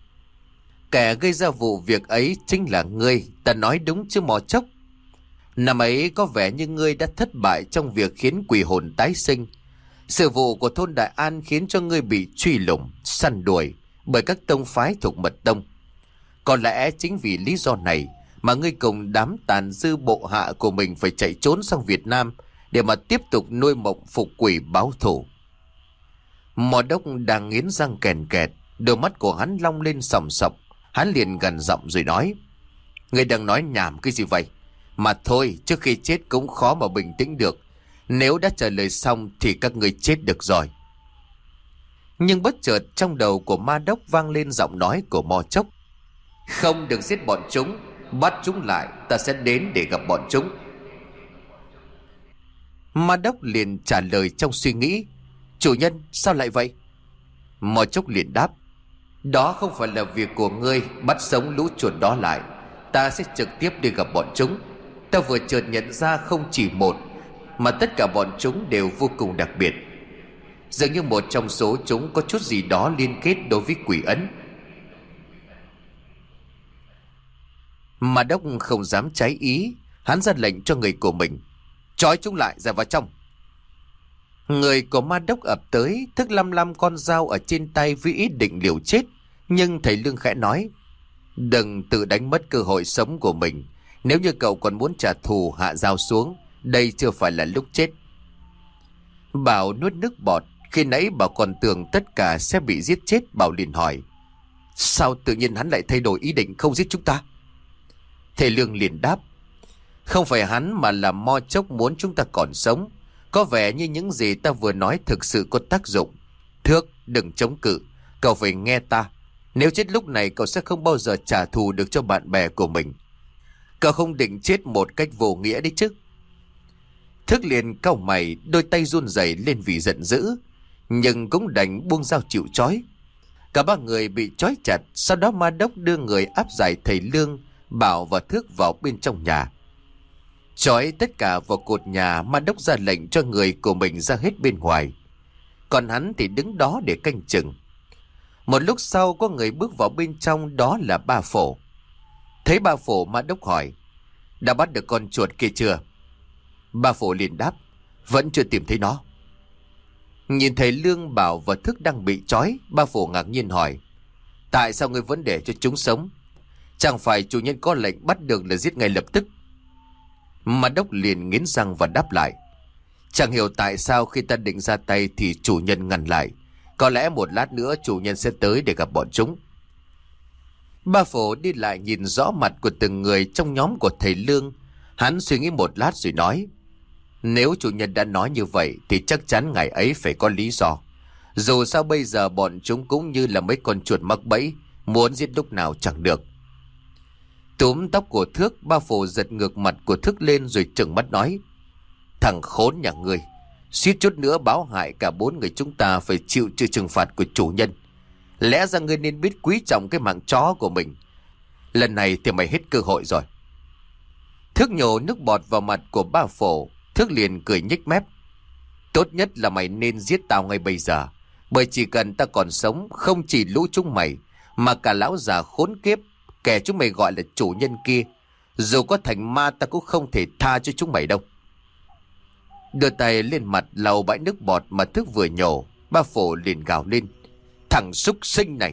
Kẻ gây ra vụ việc ấy chính là ngươi. Ta nói đúng chứ Mo Chốc? Năm ấy có vẻ như ngươi đã thất bại trong việc khiến quỷ hồn tái sinh. Sự vụ của thôn Đại An khiến cho ngươi bị truy lùng, săn đuổi bởi các tông phái thuộc Mật Tông. Có lẽ chính vì lý do này mà ngươi cùng đám tàn dư bộ hạ của mình phải chạy trốn sang Việt Nam để mà tiếp tục nuôi mộng phục quỷ báo thù. Mò Đốc đang nghiến răng kèn kẹt, đôi mắt của hắn long lên sòng sọc. Hắn liền gần giọng rồi nói: ngươi đang nói nhảm cái gì vậy? Mà thôi, trước khi chết cũng khó mà bình tĩnh được. Nếu đã trả lời xong thì các ngươi chết được rồi. Nhưng bất chợt trong đầu của Ma Đốc vang lên giọng nói của Mo Chốc: không được giết bọn chúng, bắt chúng lại, ta sẽ đến để gặp bọn chúng. Ma Đốc liền trả lời trong suy nghĩ: chủ nhân, sao lại vậy? Mo Chốc liền đáp: đó không phải là việc của ngươi bắt sống lũ chuột đó lại. Ta sẽ trực tiếp đi gặp bọn chúng. Ta vừa chợt nhận ra không chỉ một, mà tất cả bọn chúng đều vô cùng đặc biệt. Dường như một trong số chúng có chút gì đó liên kết đối với quỷ ấn. Ma Đốc không dám trái ý. Hắn ra lệnh cho người của mình: trói chúng lại, ra vào trong. Người của Ma Đốc ập tới, Thức lăm lăm con dao ở trên tay với ý định liều chết. Nhưng thầy Lương khẽ nói: đừng tự đánh mất cơ hội sống của mình. Nếu như cậu còn muốn trả thù, hạ dao xuống. Đây chưa phải là lúc chết. Bảo nuốt nước bọt. Khi nãy Bảo còn tưởng tất cả sẽ bị giết chết. Bảo liền hỏi: sao tự nhiên hắn lại thay đổi ý định không giết chúng ta? Thầy Lương liền đáp: Không phải hắn mà là Mo Chốc muốn chúng ta còn sống. Có vẻ như những gì ta vừa nói thực sự có tác dụng. Thước, đừng chống cự. Cậu phải nghe ta. Nếu chết lúc này cậu sẽ không bao giờ trả thù được cho bạn bè của mình. Cậu không định chết một cách vô nghĩa đấy chứ. Thước liền cau mày, đôi tay run rẩy lên vì giận dữ, nhưng cũng đành buông dao chịu trói. Cả ba người bị trói chặt. Sau đó Ma Đốc đưa người áp giải thầy Lương, Bảo và Thước vào bên trong nhà. Trói tất cả vào cột nhà, Ma Đốc ra lệnh cho người của mình ra hết bên ngoài, còn hắn thì đứng đó để canh chừng. Một lúc sau có người bước vào bên trong, đó là Ba Phổ. Thấy Ba Phổ, Ma Đốc hỏi: đã bắt được con chuột kia chưa? Ba Phổ liền đáp: vẫn chưa tìm thấy nó. Nhìn thấy Lương, Bảo và Thức đang bị trói, Ba Phổ ngạc nhiên hỏi: tại sao ngươi vẫn để cho chúng sống? Chẳng phải chủ nhân có lệnh bắt được là giết ngay lập tức? Ma Đốc liền nghiến răng và đáp lại: chẳng hiểu tại sao khi ta định ra tay thì chủ nhân ngăn lại. Có lẽ một lát nữa chủ nhân sẽ tới để gặp bọn chúng. Ba Phổ đi lại nhìn rõ mặt của từng người trong nhóm của thầy Lương. Hắn suy nghĩ một lát rồi nói: nếu chủ nhân đã nói như vậy thì chắc chắn ngày ấy phải có lý do. Dù sao bây giờ bọn chúng cũng như là mấy con chuột mắc bẫy, muốn giết lúc nào chẳng được. Túm tóc của Thước, Ba Phổ giật ngược mặt của Thước lên rồi trừng mắt nói: thằng khốn nhà ngươi, suýt chút nữa báo hại cả bốn người chúng ta phải chịu sự trừng phạt của chủ nhân. Lẽ ra ngươi nên biết quý trọng cái mạng chó của mình. Lần này thì mày hết cơ hội rồi. Thước nhổ nước bọt vào mặt của Ba Phổ. Thước liền cười nhếch mép: tốt nhất là mày nên giết tao ngay bây giờ. Bởi chỉ cần ta còn sống, không chỉ lũ chúng mày mà cả lão già khốn kiếp kẻ chúng mày gọi là chủ nhân kia, dù có thành ma ta cũng không thể tha cho chúng mày đâu. Đưa tay lên mặt lau bãi nước bọt mà Thước vừa nhổ. Ba Phổ liền gào lên: thằng súc sinh này!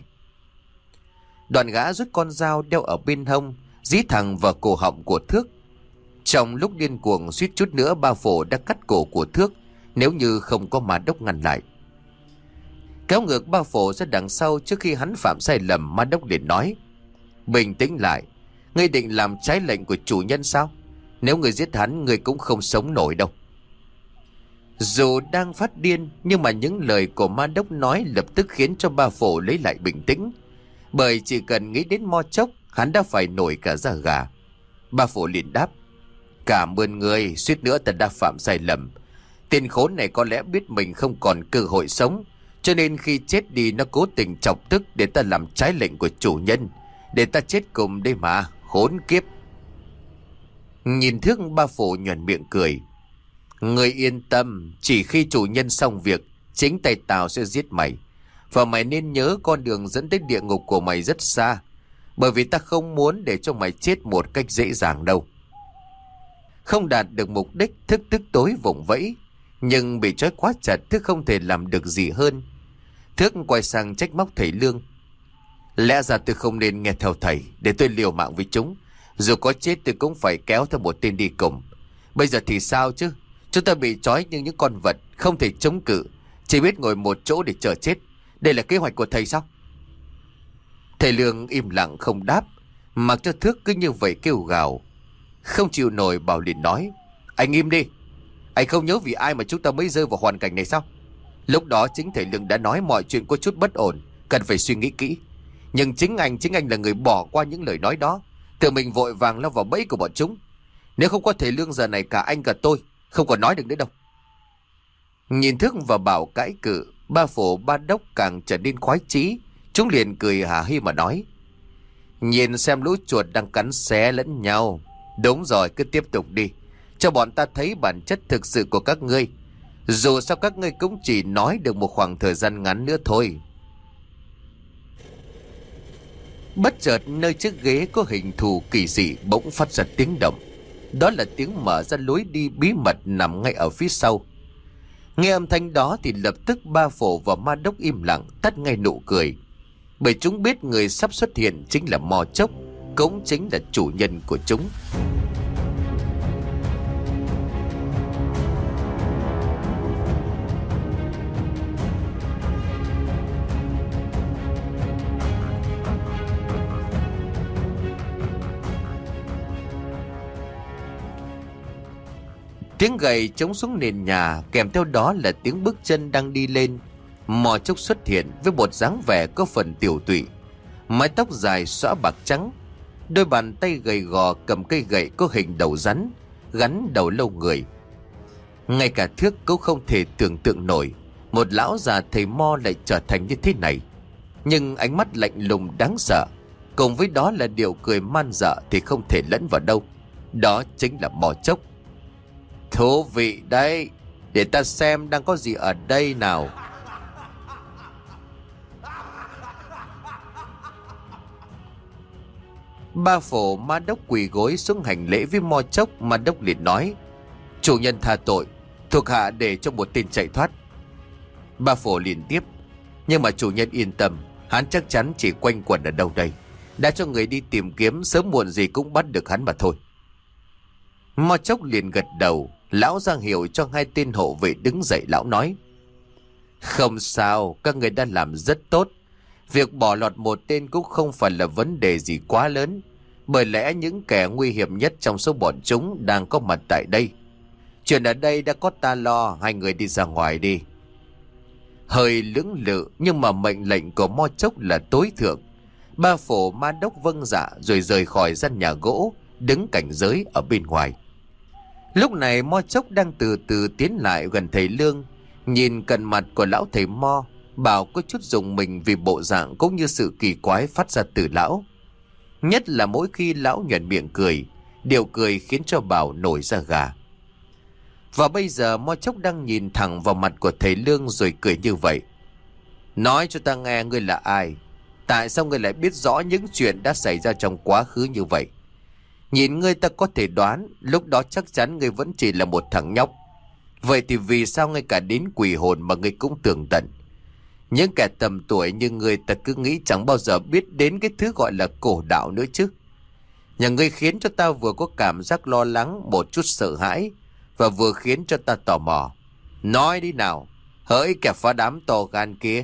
Đoạn gã rút con dao đeo ở bên hông, dí thẳng vào cổ họng của Thước. Trong lúc điên cuồng, suýt chút nữa Ba Phổ đã cắt cổ của Thước nếu như không có Ma Đốc ngăn lại. Kéo ngược Ba Phổ ra đằng sau trước khi hắn phạm sai lầm, Ma Đốc liền nói: bình tĩnh lại. Ngươi định làm trái lệnh của chủ nhân sao? Nếu ngươi giết hắn, ngươi cũng không sống nổi đâu. Dù đang phát điên, nhưng mà những lời của Ma Đốc nói lập tức khiến cho Ba Phổ lấy lại bình tĩnh. Bởi chỉ cần nghĩ đến Mo Chốc, hắn đã phải nổi cả da gà. Ba Phổ liền đáp: cảm ơn ngươi, suýt nữa ta đã phạm sai lầm. Tên khốn này có lẽ biết mình không còn cơ hội sống, cho nên khi chết đi nó cố tình chọc tức để ta làm trái lệnh của chủ nhân, để ta chết cùng đây mà, khốn kiếp. Nhìn Thước, Ba Phổ nhoẻn miệng cười: ngươi yên tâm, chỉ khi chủ nhân xong việc, chính tay tao sẽ giết mày. Và mày nên nhớ con đường dẫn tới địa ngục của mày rất xa, bởi vì ta không muốn để cho mày chết một cách dễ dàng đâu. Không đạt được mục đích, Thức tức tối vùng vẫy, nhưng bị trói quá chặt, Thức không thể làm được gì hơn. Thức quay sang trách móc thầy Lương: lẽ ra tôi không nên nghe theo thầy, để tôi liều mạng với chúng. Dù có chết tôi cũng phải kéo theo một tên đi cùng. Bây giờ thì sao chứ? Chúng ta bị trói như những con vật, không thể chống cự, chỉ biết ngồi một chỗ để chờ chết. Đây là kế hoạch của thầy sao? Thầy Lương im lặng không đáp, mặc cho Thước cứ như vậy kêu gào. Không chịu nổi, Bảo liền nói: anh im đi. Anh không nhớ vì ai mà chúng ta mới rơi vào hoàn cảnh này sao? Lúc đó chính thầy Lương đã nói mọi chuyện có chút bất ổn, cần phải suy nghĩ kỹ. Nhưng chính anh là người bỏ qua những lời nói đó, tự mình vội vàng lao vào bẫy của bọn chúng. Nếu không có thầy Lương, giờ này cả anh cả tôi không còn nói được nữa đâu. Nhìn Thước và Bảo cãi cự, Ba Phổ, Ba Đốc càng trở nên khoái chí. Chúng liền cười hả hê mà nói: nhìn xem lũ chuột đang cắn xé lẫn nhau. Đúng rồi, cứ tiếp tục đi, cho bọn ta thấy bản chất thực sự của các ngươi. Dù sao các ngươi cũng chỉ nói được một khoảng thời gian ngắn nữa thôi. Bất chợt nơi chiếc ghế có hình thù kỳ dị bỗng phát ra tiếng động. Đó là tiếng mở ra lối đi bí mật nằm ngay ở phía sau. Nghe âm thanh đó thì lập tức Ba Phổ và Ma Đốc im lặng, tắt ngay nụ cười. Bởi chúng biết người sắp xuất hiện chính là Mo Chốc, cũng chính là chủ nhân của chúng. Tiếng gậy chống xuống nền nhà, kèm theo đó là tiếng bước chân đang đi lên. Mò Chốc xuất hiện với một dáng vẻ có phần tiểu tụy, mái tóc dài xõa bạc trắng, đôi bàn tay gầy gò cầm cây gậy có hình đầu rắn gắn đầu lâu người. Ngay cả thước cũng không thể tưởng tượng nổi một lão già thầy mo lại trở thành như thế này. Nhưng ánh mắt lạnh lùng đáng sợ, cùng với đó là điệu cười man dợ thì không thể lẫn vào đâu. Đó chính là Mò Chốc. Thú vị đấy, để ta xem đang có gì ở đây nào. Ba Phổ Ma Đốc quỳ gối xuống hành lễ với Mò Chốc. Ma Đốc liền nói: chủ nhân tha tội, thuộc hạ để cho một tên chạy thoát. Ba Phổ liền tiếp: nhưng mà chủ nhân yên tâm, hắn chắc chắn chỉ quanh quẩn ở đâu đây. Đã cho người đi tìm kiếm, sớm muộn gì cũng bắt được hắn mà thôi. Mò Chốc liền gật đầu. Lão ra hiệu cho hai tên hộ vệ đứng dậy. Lão nói: không sao, các người đã làm rất tốt. Việc bỏ lọt một tên cũng không phải là vấn đề gì quá lớn, bởi lẽ những kẻ nguy hiểm nhất trong số bọn chúng đang có mặt tại đây. Chuyện ở đây đã có ta lo, hai người đi ra ngoài đi. Hơi lưỡng lự nhưng mà mệnh lệnh của Mò Chốc là tối thượng. Ba Phổ Ma Đốc vâng dạ rồi rời khỏi gian nhà gỗ, đứng cảnh giới ở bên ngoài. Lúc này Mò Chốc đang từ từ tiến lại gần thầy Lương, nhìn cận mặt của lão thầy Mo, Bảo có chút rùng mình vì bộ dạng cũng như sự kỳ quái phát ra từ lão. Nhất là mỗi khi lão nhoẻn miệng cười, điều cười khiến cho Bảo nổi da gà. Và bây giờ Mò Chốc đang nhìn thẳng vào mặt của thầy Lương rồi cười như vậy: nói cho ta nghe ngươi là ai? Tại sao ngươi lại biết rõ những chuyện đã xảy ra trong quá khứ như vậy? Nhìn ngươi ta có thể đoán lúc đó chắc chắn ngươi vẫn chỉ là một thằng nhóc. Vậy thì vì sao ngay cả đến quỷ hồn mà ngươi cũng tường tận? Những kẻ tầm tuổi như ngươi ta cứ nghĩ chẳng bao giờ biết đến cái thứ gọi là cổ đạo nữa chứ. Nhà ngươi khiến cho ta vừa có cảm giác lo lắng, một chút sợ hãi, và vừa khiến cho ta tò mò. Nói đi nào, hỡi kẻ phá đám to gan kia.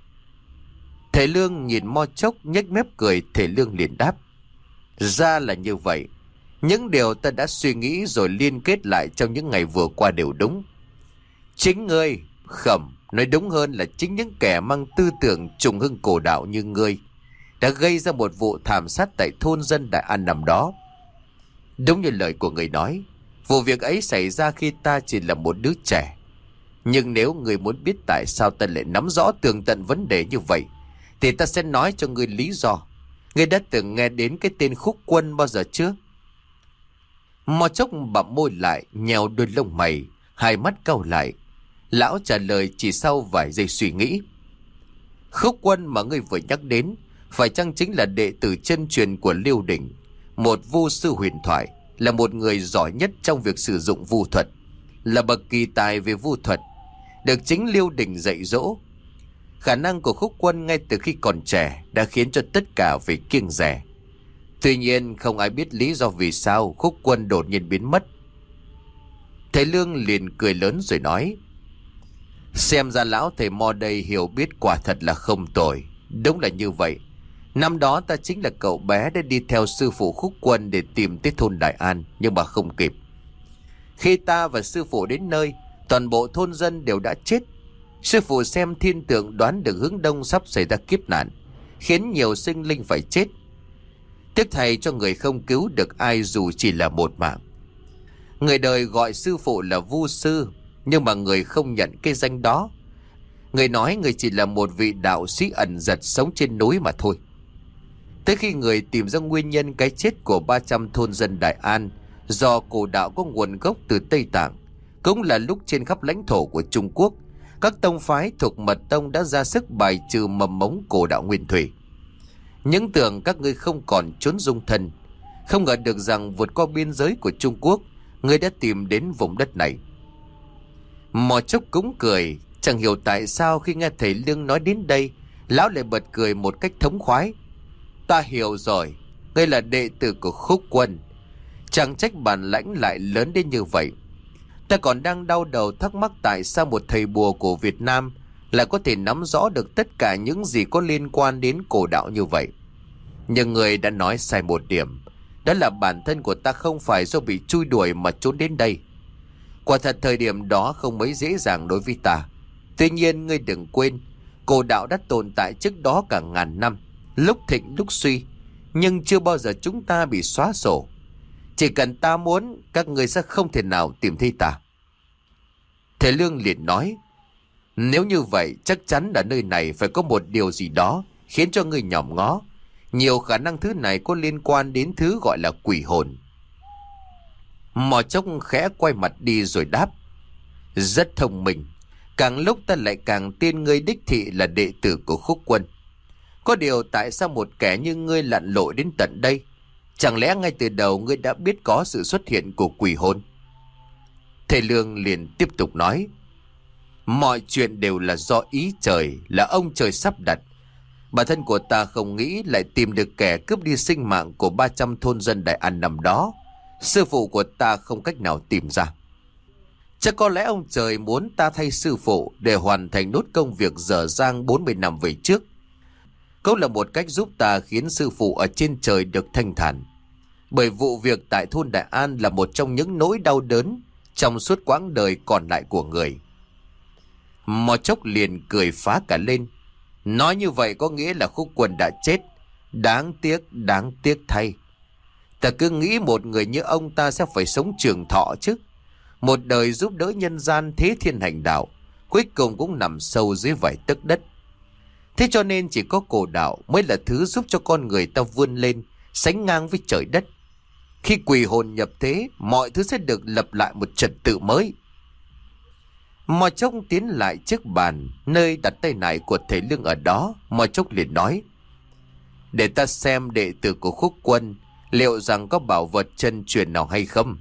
Thầy Lương nhìn Mò Chốc nhếch mép cười. Thầy Lương liền đáp: ra là như vậy. Những điều ta đã suy nghĩ rồi liên kết lại trong những ngày vừa qua đều đúng. Chính ngươi, khẩm, nói đúng hơn là chính những kẻ mang tư tưởng trùng hưng cổ đạo như ngươi đã gây ra một vụ thảm sát tại thôn dân Đại An năm đó. Đúng như lời của người nói, vụ việc ấy xảy ra khi ta chỉ là một đứa trẻ. Nhưng nếu ngươi muốn biết tại sao ta lại nắm rõ tường tận vấn đề như vậy, thì ta sẽ nói cho ngươi lý do. Ngươi đã từng nghe đến cái tên Khúc Quân bao giờ chưa? Mò Chốc bặm môi lại, nhèo đôi lông mày, hai mắt cau lại. Lão trả lời chỉ sau vài giây suy nghĩ: Khúc Quân mà ngươi vừa nhắc đến phải chăng chính là đệ tử chân truyền của Liêu Đình, một vu sư huyền thoại, là một người giỏi nhất trong việc sử dụng vu thuật, là bậc kỳ tài về vu thuật, được chính Liêu Đình dạy dỗ. Khả năng của Khúc Quân ngay từ khi còn trẻ đã khiến cho tất cả phải kiêng dè. Tuy nhiên không ai biết lý do vì sao Khúc Quân đột nhiên biến mất. Thầy Lương liền cười lớn rồi nói: xem ra lão thầy Mo đây hiểu biết quả thật là không tồi. Đúng là như vậy. Năm đó ta chính là cậu bé đã đi theo sư phụ Khúc Quân để tìm tới thôn Đại An, nhưng mà không kịp. Khi ta và sư phụ đến nơi, toàn bộ thôn dân đều đã chết. Sư phụ xem thiên tượng đoán được hướng đông sắp xảy ra kiếp nạn, khiến nhiều sinh linh phải chết. Tiếc thầy cho người không cứu được ai dù chỉ là một mạng. Người đời gọi sư phụ là vu sư, nhưng mà người không nhận cái danh đó. Người nói người chỉ là một vị đạo sĩ ẩn giật sống trên núi mà thôi. Tới khi người tìm ra nguyên nhân cái chết của 300 thôn dân Đại An do cổ đạo có nguồn gốc từ Tây Tạng, cũng là lúc trên khắp lãnh thổ của Trung Quốc, các tông phái thuộc Mật Tông đã ra sức bài trừ mầm mống cổ đạo nguyên thủy. Những tưởng các ngươi không còn trốn dung thân, không ngờ được rằng vượt qua biên giới của Trung Quốc, ngươi đã tìm đến vùng đất này. Mò Chốc cũng cười. Chẳng hiểu tại sao khi nghe thầy Lương nói đến đây, lão lại bật cười một cách thống khoái. Ta hiểu rồi, ngươi là đệ tử của Khúc Quân. Chẳng trách bản lãnh lại lớn đến như vậy. Ta còn đang đau đầu thắc mắc tại sao một thầy bùa của Việt Nam lại có thể nắm rõ được tất cả những gì có liên quan đến cổ đạo như vậy. Nhưng người đã nói sai một điểm, đó là bản thân của ta không phải do bị chui đuổi mà trốn đến đây. Quả thật thời điểm đó không mấy dễ dàng đối với ta. Tuy nhiên ngươi đừng quên, cổ đạo đã tồn tại trước đó cả ngàn năm, lúc thịnh lúc suy, nhưng chưa bao giờ chúng ta bị xóa sổ. Chỉ cần ta muốn, các ngươi sẽ không thể nào tìm thấy ta. Thầy Lương liền nói, nếu như vậy chắc chắn ở nơi này phải có một điều gì đó khiến cho ngươi nhòm ngó. Nhiều khả năng thứ này có liên quan đến thứ gọi là quỷ hồn. Mò Chốc khẽ quay mặt đi rồi đáp, rất thông minh. Càng lúc ta lại càng tin ngươi đích thị là đệ tử của Khúc Quân. Có điều tại sao một kẻ như ngươi lặn lội đến tận đây? Chẳng lẽ ngay từ đầu ngươi đã biết có sự xuất hiện của quỷ hồn? Thầy Lương liền tiếp tục nói, mọi chuyện đều là do ý trời, là ông trời sắp đặt. Bản thân của ta không nghĩ lại tìm được kẻ cướp đi sinh mạng của 300 thôn dân Đại An năm đó. Sư phụ của ta không cách nào tìm ra. Chắc có lẽ ông trời muốn ta thay sư phụ để hoàn thành nốt công việc dở dang 40 năm về trước. Cũng là một cách giúp ta khiến sư phụ ở trên trời được thanh thản. Bởi vụ việc tại thôn Đại An là một trong những nỗi đau đớn trong suốt quãng đời còn lại của người. Mò Chốc liền cười phá cả lên. Nói như vậy có nghĩa là Khúc Quân đã chết. Đáng tiếc thay. Ta cứ nghĩ một người như ông ta sẽ phải sống trường thọ chứ. Một đời giúp đỡ nhân gian thế thiên hành đạo, cuối cùng cũng nằm sâu dưới vài tấc đất. Thế cho nên chỉ có cổ đạo mới là thứ giúp cho con người ta vươn lên, sánh ngang với trời đất. Khi quỷ hồn nhập thế, mọi thứ sẽ được lập lại một trật tự mới. Mò Chốc tiến lại trước bàn, nơi đặt tay nải của thầy Lương ở đó. Mò Chốc liền nói, để ta xem đệ tử của Khúc Quân liệu rằng có bảo vật chân truyền nào hay không.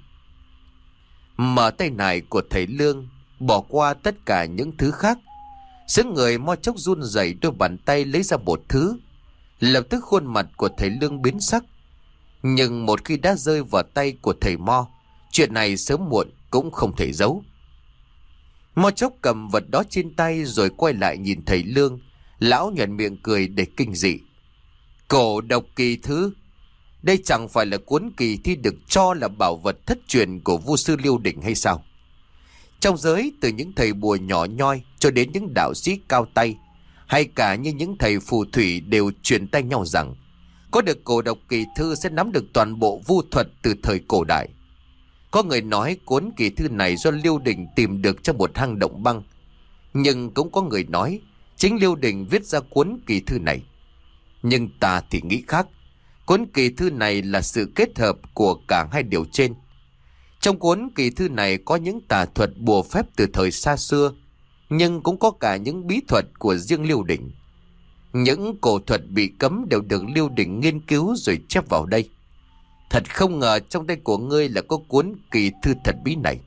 Mở tay nải của thầy Lương, bỏ qua tất cả những thứ khác. Xứng người Mò Chốc run rẩy, đôi bàn tay lấy ra một thứ. Lập tức khuôn mặt của thầy Lương biến sắc. Nhưng một khi đã rơi vào tay của thầy Mo, chuyện này sớm muộn cũng không thể giấu. Mò Chốc cầm vật đó trên tay rồi quay lại nhìn thầy Lương. Lão nhoẻn miệng cười để kinh dị. Cổ độc kỳ thư. Đây chẳng phải là cuốn kỳ thi được cho là bảo vật thất truyền của vua sư Liêu Đỉnh hay sao? Trong giới, từ những thầy bùa nhỏ nhoi cho đến những đạo sĩ cao tay, hay cả như những thầy phù thủy đều truyền tay nhau rằng có được cổ độc kỳ thư sẽ nắm được toàn bộ vu thuật từ thời cổ đại. Có người nói cuốn kỳ thư này do Liêu Đỉnh tìm được trong một hang động băng. Nhưng cũng có người nói chính Liêu Đỉnh viết ra cuốn kỳ thư này. Nhưng ta thì nghĩ khác. Cuốn kỳ thư này là sự kết hợp của cả hai điều trên. Trong cuốn kỳ thư này có những tà thuật bùa phép từ thời xa xưa, nhưng cũng có cả những bí thuật của riêng Liêu Đỉnh. Những cổ thuật bị cấm đều được Liêu Đỉnh nghiên cứu rồi chép vào đây. Thật không ngờ trong tay của ngươi là có cuốn kỳ thư thật bí này.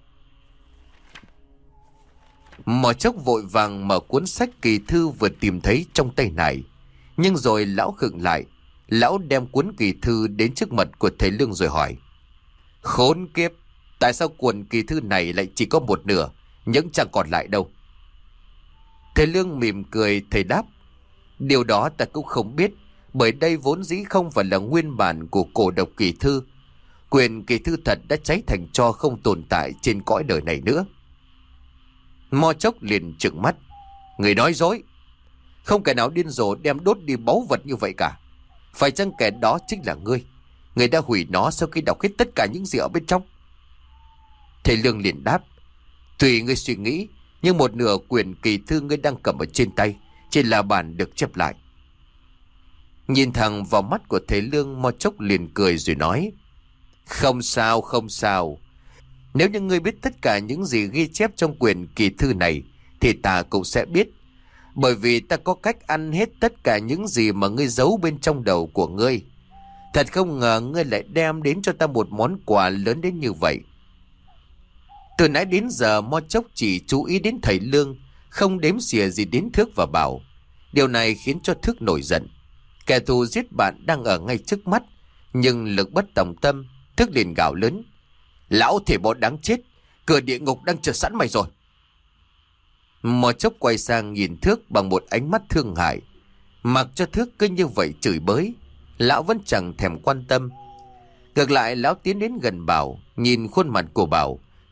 Mò Chốc vội vàng mở cuốn sách kỳ thư vừa tìm thấy trong tay này. Nhưng rồi lão khựng lại. Lão đem cuốn kỳ thư đến trước mặt của thầy Lương rồi hỏi, khốn kiếp, tại sao cuốn kỳ thư này lại chỉ có một nửa, những trang còn lại đâu? Thầy Lương mỉm cười, thầy đáp, điều đó ta cũng không biết, bởi đây vốn dĩ không phải là nguyên bản của cổ độc kỳ thư. Quyển kỳ thư thật đã cháy thành tro, không tồn tại trên cõi đời này nữa. Mò Chốc liền trừng mắt, người nói dối. Không kẻ nào điên rồ đem đốt đi báu vật như vậy cả. Phải chăng kẻ đó chính là ngươi? Ngươi đã hủy nó sau khi đọc hết tất cả những gì ở bên trong. Thầy Lương liền đáp, tùy ngươi suy nghĩ, nhưng một nửa quyển kỳ thư ngươi đang cầm ở trên tay chỉ là bản được chép lại. Nhìn thẳng vào mắt của thầy Lương, Mò Chốc liền cười rồi nói, không sao, không sao. Nếu như ngươi biết tất cả những gì ghi chép trong quyển kỳ thư này thì ta cũng sẽ biết. Bởi vì ta có cách ăn hết tất cả những gì mà ngươi giấu bên trong đầu của ngươi. Thật không ngờ ngươi lại đem đến cho ta một món quà lớn đến như vậy. Từ nãy đến giờ Mò Chốc chỉ chú ý đến thầy Lương, không đếm xỉa gì đến Thước và Bảo. Điều này khiến cho Thước nổi giận. Kẻ thù giết bạn đang ở ngay trước mắt, nhưng lực bất tòng tâm. Thước liền gào lớn, lão thể bọn đáng chết, cửa địa ngục đang chờ sẵn mày rồi. Mò Chốc quay sang nhìn Thước bằng một ánh mắt thương hại. Mặc cho Thước cứ như vậy chửi bới, lão vẫn chẳng thèm quan tâm. Ngược lại lão tiến đến gần Bảo, nhìn khuôn mặt của Bảo,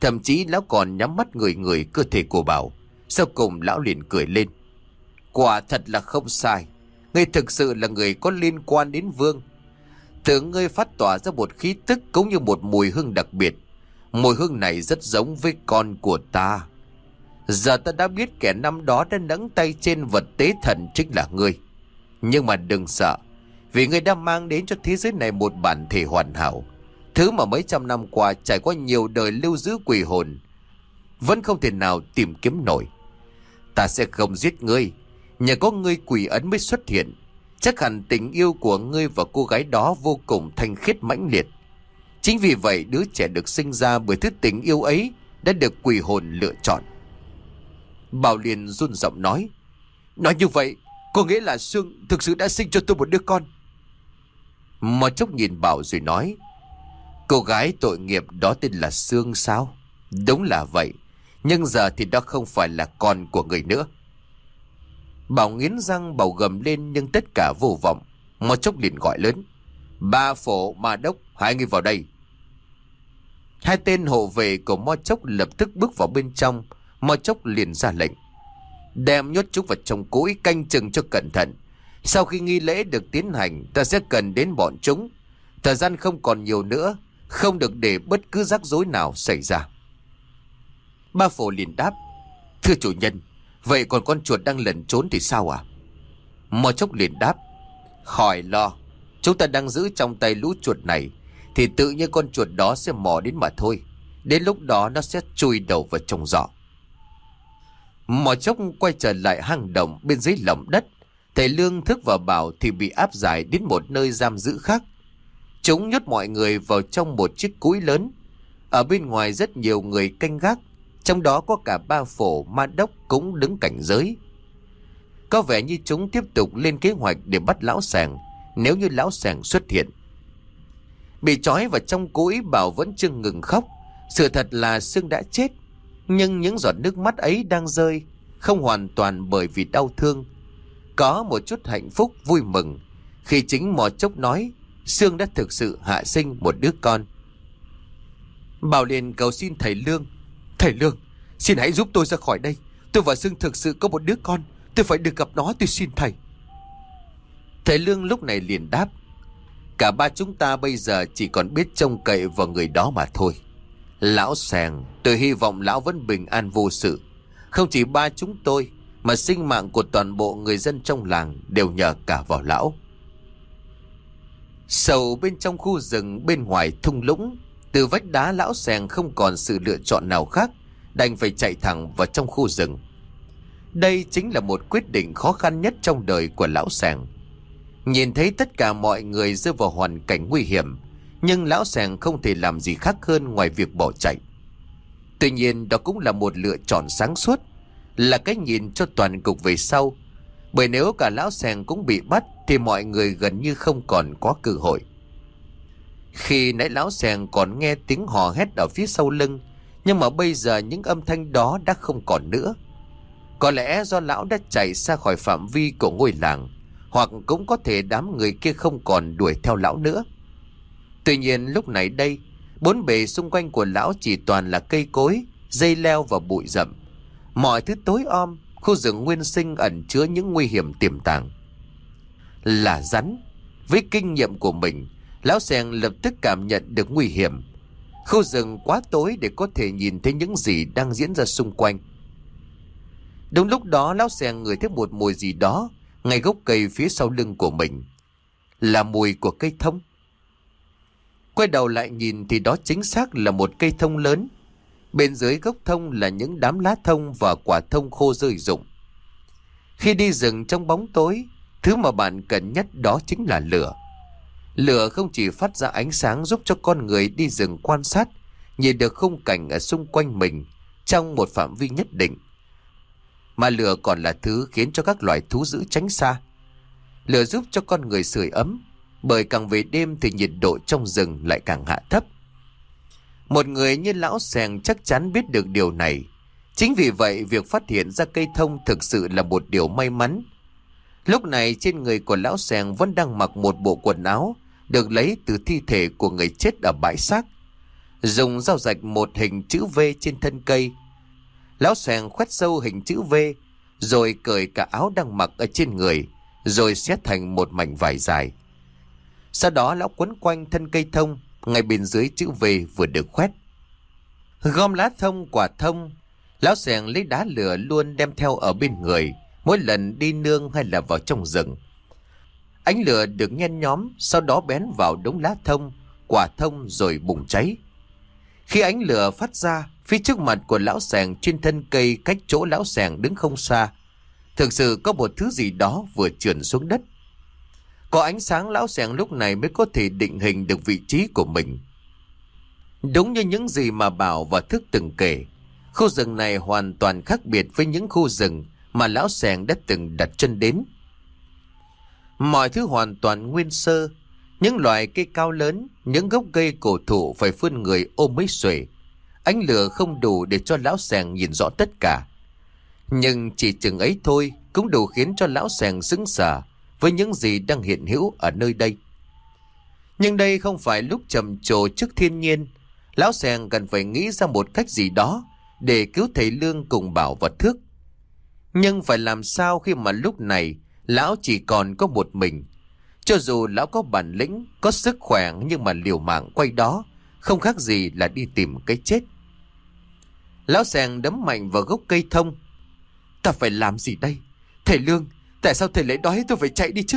Thậm chí lão còn nhắm mắt ngửi ngửi cơ thể của Bảo. Sau cùng lão liền cười lên. Quả thật là không sai. Ngươi thực sự là người có liên quan đến Vương. Từ ngươi phát tỏa ra một khí tức cũng như một mùi hương đặc biệt. Mùi hương này rất giống với con của ta. Giờ ta đã biết kẻ năm đó đã nẫng tay trên vật tế thần chính là ngươi. Nhưng mà đừng sợ, vì ngươi đã mang đến cho thế giới này một bản thể hoàn hảo. Thứ mà mấy trăm năm qua trải qua nhiều đời lưu giữ quỷ hồn vẫn không thể nào tìm kiếm nổi. Ta sẽ không giết ngươi. Nhờ có ngươi quỷ ấn mới xuất hiện. Chắc hẳn tình yêu của ngươi và cô gái đó vô cùng thanh khiết mãnh liệt. Chính vì vậy đứa trẻ được sinh ra bởi thứ tình yêu ấy đã được quỷ hồn lựa chọn. Bảo liền run giọng nói. Nói như vậy có nghĩa là Sương thực sự đã sinh cho tôi một đứa con. Mò Chốc nhìn Bảo rồi nói. Cô gái tội nghiệp đó tên là Sương sao? Đúng là vậy. Nhưng giờ thì đó không phải là con của người nữa. Bảo nghiến răng Bảo gầm lên, nhưng tất cả vô vọng. Mò Chốc liền gọi lớn. Ba Phổ, Ma Đốc, hai người vào đây. Hai tên hộ vệ của Mò Chốc lập tức bước vào bên trong. Mò Chốc liền ra lệnh. Đem nhốt chúng vào trong cối, canh chừng cho cẩn thận. Sau khi nghi lễ được tiến hành, ta sẽ cần đến bọn chúng. Thời gian không còn nhiều nữa, không được để bất cứ rắc rối nào xảy ra. Ba Phổ liền đáp. Thưa chủ nhân, vậy còn con chuột đang lẩn trốn thì sao à? Mò Chốc liền đáp. Khỏi lo, chúng ta đang giữ trong tay lũ chuột này, thì tự nhiên con chuột đó sẽ mò đến mà thôi. Đến lúc đó nó sẽ chui đầu vào trong giỏ. Mò Chốc quay trở lại hang động bên dưới lòng đất. Thầy Lương, Thức và Bảo thì bị áp giải đến một nơi giam giữ khác. Chúng nhốt mọi người vào trong một chiếc cối lớn. Ở bên ngoài rất nhiều người canh gác, trong đó có cả Ba Phổ, Ma Đốc cũng đứng cảnh giới. Có vẻ như chúng tiếp tục lên kế hoạch để bắt lão Sàng nếu như lão Sàng xuất hiện. Bị trói vào trong cối, Bảo vẫn chưa ngừng khóc. Sự thật là Sương đã chết, nhưng những giọt nước mắt ấy đang rơi không hoàn toàn bởi vì đau thương. Có một chút hạnh phúc vui mừng khi chính Mò Chốc nói Sương đã thực sự hạ sinh một đứa con. Bảo liền cầu xin thầy Lương. Thầy Lương, xin hãy giúp tôi ra khỏi đây. Tôi và Sương thực sự có một đứa con. Tôi phải được gặp nó, tôi xin thầy. Thầy Lương lúc này liền đáp. Cả ba chúng ta bây giờ chỉ còn biết trông cậy vào người đó mà thôi. Lão Sàng, tôi hy vọng lão vẫn bình an vô sự. Không chỉ ba chúng tôi, mà sinh mạng của toàn bộ người dân trong làng đều nhờ cả vào lão. Sâu bên trong khu rừng bên ngoài thung lũng, từ vách đá lão Sàng không còn sự lựa chọn nào khác, đành phải chạy thẳng vào trong khu rừng. Đây chính là một quyết định khó khăn nhất trong đời của lão Sàng. Nhìn thấy tất cả mọi người rơi vào hoàn cảnh nguy hiểm, nhưng lão Sàng không thể làm gì khác hơn ngoài việc bỏ chạy. Tuy nhiên đó cũng là một lựa chọn sáng suốt, là cái nhìn cho toàn cục về sau. Bởi nếu cả lão Sàng cũng bị bắt thì mọi người gần như không còn có cơ hội. Khi nãy lão Sàng còn nghe tiếng hò hét ở phía sau lưng, nhưng mà bây giờ những âm thanh đó đã không còn nữa. Có lẽ do lão đã chạy xa khỏi phạm vi của ngôi làng, hoặc cũng có thể đám người kia không còn đuổi theo lão nữa. Tuy nhiên lúc này đây, bốn bề xung quanh của lão chỉ toàn là cây cối, dây leo và bụi rậm. Mọi thứ tối om, khu rừng nguyên sinh ẩn chứa những nguy hiểm tiềm tàng. Là rắn. Với kinh nghiệm của mình, lão Sàng lập tức cảm nhận được nguy hiểm. Khu rừng quá tối để có thể nhìn thấy những gì đang diễn ra xung quanh. Đúng lúc đó, lão Sàng ngửi thấy một mùi gì đó ngay gốc cây phía sau lưng của mình. Là mùi của cây thông. Quay đầu lại nhìn thì đó chính xác là một cây thông lớn. Bên dưới gốc thông là những đám lá thông và quả thông khô rơi rụng. Khi đi rừng trong bóng tối, thứ mà bạn cần nhất đó chính là lửa. Lửa không chỉ phát ra ánh sáng giúp cho con người đi rừng quan sát, nhìn được khung cảnh ở xung quanh mình trong một phạm vi nhất định, mà lửa còn là thứ khiến cho các loài thú dữ tránh xa. Lửa giúp cho con người sưởi ấm, bởi càng về đêm thì nhiệt độ trong rừng lại càng hạ thấp. Một người như lão Sàng chắc chắn biết được điều này. Chính vì vậy việc phát hiện ra cây thông thực sự là một điều may mắn. Lúc này trên người của lão Sàng vẫn đang mặc một bộ quần áo được lấy từ thi thể của người chết ở bãi xác. dùng dao rạch một hình chữ V trên thân cây. Lão Xoèn khoét sâu hình chữ V, rồi cởi cả áo đang mặc ở trên người, rồi xé thành một mảnh vải dài. Sau đó lão quấn quanh thân cây thông, ngay bên dưới chữ V vừa được khoét. Gom lá thông, quả thông, lão Xoèn lấy đá lửa luôn đem theo ở bên người, mỗi lần đi nương hay là vào trong rừng. Ánh lửa được nhen nhóm, sau đó bén vào đống lá thông, quả thông rồi bùng cháy. Khi ánh lửa phát ra, phía trước mặt của lão Xoèn trên thân cây cách chỗ lão Xoèn đứng không xa, thực sự có một thứ gì đó vừa trườn xuống đất. Có ánh sáng, lão Xoèn lúc này mới có thể định hình được vị trí của mình. Đúng như những gì mà Bảo và Thức từng kể, khu rừng này hoàn toàn khác biệt với những khu rừng mà lão Xoèn đã từng đặt chân đến. Mọi thứ hoàn toàn nguyên sơ, những loài cây cao lớn, những gốc cây cổ thụ phải vươn người ôm mới xuể. Ánh lửa không đủ để cho lão Xoèn nhìn rõ tất cả, nhưng chỉ chừng ấy thôi cũng đủ khiến cho lão Xoèn sững sờ với những gì đang hiện hữu ở nơi đây. Nhưng đây không phải lúc trầm trồ trước thiên nhiên. Lão Xoèn cần phải nghĩ ra một cách gì đó để cứu thầy Lương cùng Bảo và Thước. Nhưng phải làm sao khi mà lúc này lão chỉ còn có một mình? Cho dù lão có bản lĩnh, có sức khỏe, nhưng mà liều mạng quay đó không khác gì là đi tìm cái chết. Lão Xoèn đấm mạnh vào gốc cây thông. Ta phải làm gì đây? Thầy Lương, tại sao thầy lại đói tôi phải chạy đi chứ?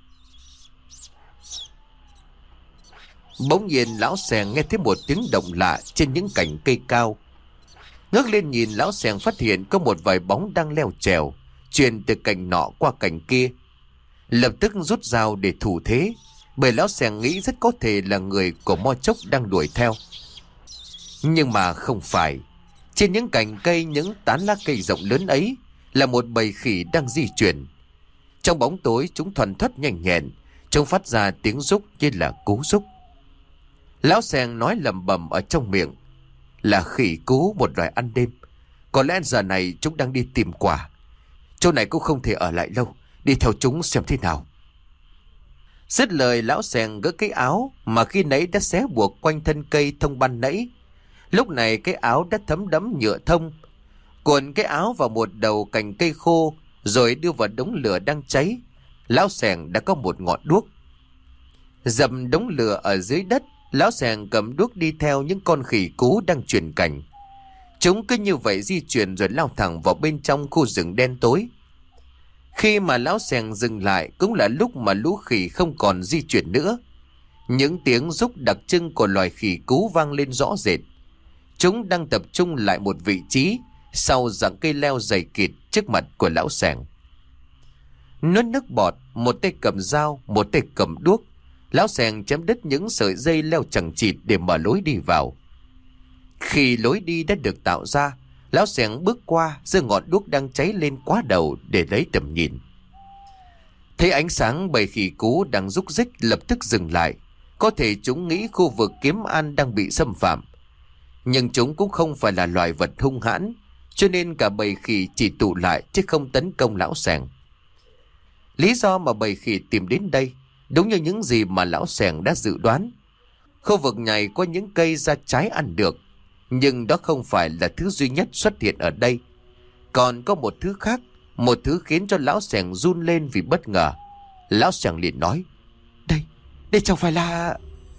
Bỗng nhiên lão Xoèn nghe thấy một tiếng động lạ trên những cành cây cao. Ngước lên nhìn, lão Xoèn phát hiện có một vài bóng đang leo trèo, truyền từ cành nọ qua cành kia. Lập tức rút dao để thủ thế, bởi lão Xoèn nghĩ rất có thể là người của Mo Chốc đang đuổi theo. Nhưng mà không phải. Trên những cành cây, những tán lá cây rộng lớn ấy là một bầy khỉ đang di chuyển. Trong bóng tối chúng thoăn thoắt nhanh nhẹn, chúng phát ra tiếng rúc như là cú rúc. Lão Xoèn nói lẩm bẩm ở trong miệng, là khỉ cú, một loài ăn đêm. Có lẽ giờ này chúng đang đi tìm quả. Chỗ này cũng không thể ở lại lâu, đi theo chúng xem thế nào. Dứt lời, lão Xoèn gỡ cái áo mà khi nãy đã xé buộc quanh thân cây thông ban nãy. Lúc này cái áo đã thấm đẫm nhựa thông, cuộn cái áo vào một đầu cành cây khô, rồi đưa vào đống lửa đang cháy. Lão Xoèn đã có một ngọn đuốc. Dầm đống lửa ở dưới đất, lão Xoèn cầm đuốc đi theo những con khỉ cú đang chuyển cảnh. Chúng cứ như vậy di chuyển rồi lao thẳng vào bên trong khu rừng đen tối. Khi mà lão Xoèn dừng lại cũng là lúc mà lũ khỉ không còn di chuyển nữa. Những tiếng rúc đặc trưng của loài khỉ cú vang lên rõ rệt. Chúng đang tập trung lại một vị trí sau rặng cây leo dày kịt trước mặt của lão Xoèn. Nuốt nước bọt, một tay cầm dao, một tay cầm đuốc, lão Xoèn chém đứt những sợi dây leo chằng chịt để mở lối đi vào. Khi lối đi đã được tạo ra, lão Xoèn bước qua, giơ ngọn đuốc đang cháy lên quá đầu để lấy tầm nhìn. Thấy ánh sáng, bầy khỉ cú đang rúc rích lập tức dừng lại. Có thể chúng nghĩ khu vực kiếm ăn đang bị xâm phạm, nhưng chúng cũng không phải là loài vật hung hãn, cho nên cả bầy khỉ chỉ tụ lại chứ không tấn công lão Xoèn. Lý do mà bầy khỉ tìm đến đây đúng như những gì mà lão Xoèn đã dự đoán. Khu vực này có những cây ra trái ăn được, nhưng đó không phải là thứ duy nhất xuất hiện ở đây. Còn có một thứ khác, một thứ khiến cho lão Xoèn run lên vì bất ngờ. Lão Xoèn liền nói, Đây chẳng phải là...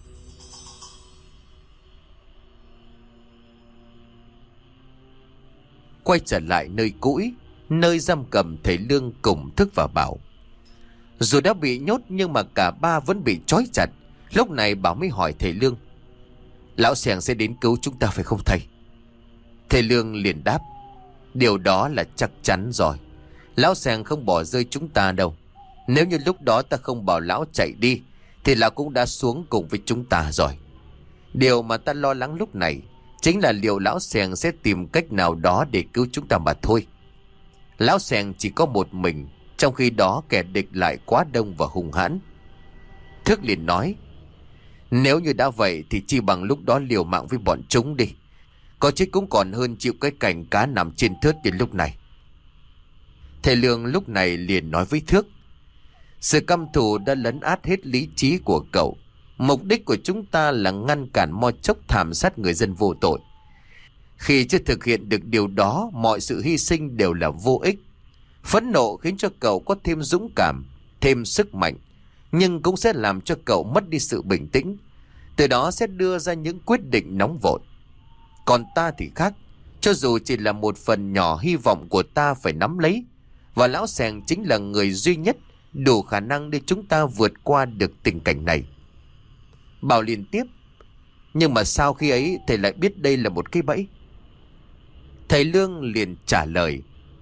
Quay trở lại nơi cũi, nơi giam cầm thầy Lương cùng Thức và Bảo. Dù đã bị nhốt nhưng mà cả ba vẫn bị trói chặt. Lúc này Bảo mới hỏi thầy Lương, lão Xoèn sẽ đến cứu chúng ta phải không thầy? Thầy Lương liền đáp, điều đó là chắc chắn rồi. Lão Xoèn không bỏ rơi chúng ta đâu. Nếu như lúc đó ta không bảo lão chạy đi thì lão cũng đã xuống cùng với chúng ta rồi. Điều mà ta lo lắng lúc này chính là liệu lão Xoèn sẽ tìm cách nào đó để cứu chúng ta mà thôi. Lão Xoèn chỉ có một mình, trong khi đó kẻ địch lại quá đông và hung hãn. Thức liền nói, nếu như đã vậy thì chi bằng lúc đó liều mạng với bọn chúng đi. Có chết cũng còn hơn chịu cái cảnh cá nằm trên thớt đến lúc này. Thầy Lương lúc này liền nói với Thước, sự căm thù đã lấn át hết lý trí của cậu. Mục đích của chúng ta là ngăn cản Mo Chốc thảm sát người dân vô tội. Khi chưa thực hiện được điều đó, mọi sự hy sinh đều là vô ích. Phẫn nộ khiến cho cậu có thêm dũng cảm, thêm sức mạnh, nhưng cũng sẽ làm cho cậu mất đi sự bình tĩnh, từ đó sẽ đưa ra những quyết định nóng vội. Còn ta thì khác, cho dù chỉ là một phần nhỏ hy vọng của ta phải nắm lấy, và lão Sẻng chính là người duy nhất đủ khả năng để chúng ta vượt qua được tình cảnh này. Bảo liên tiếp: nhưng mà sao khi ấy thầy lại biết đây là một cái bẫy? Thầy Lương liền trả lời: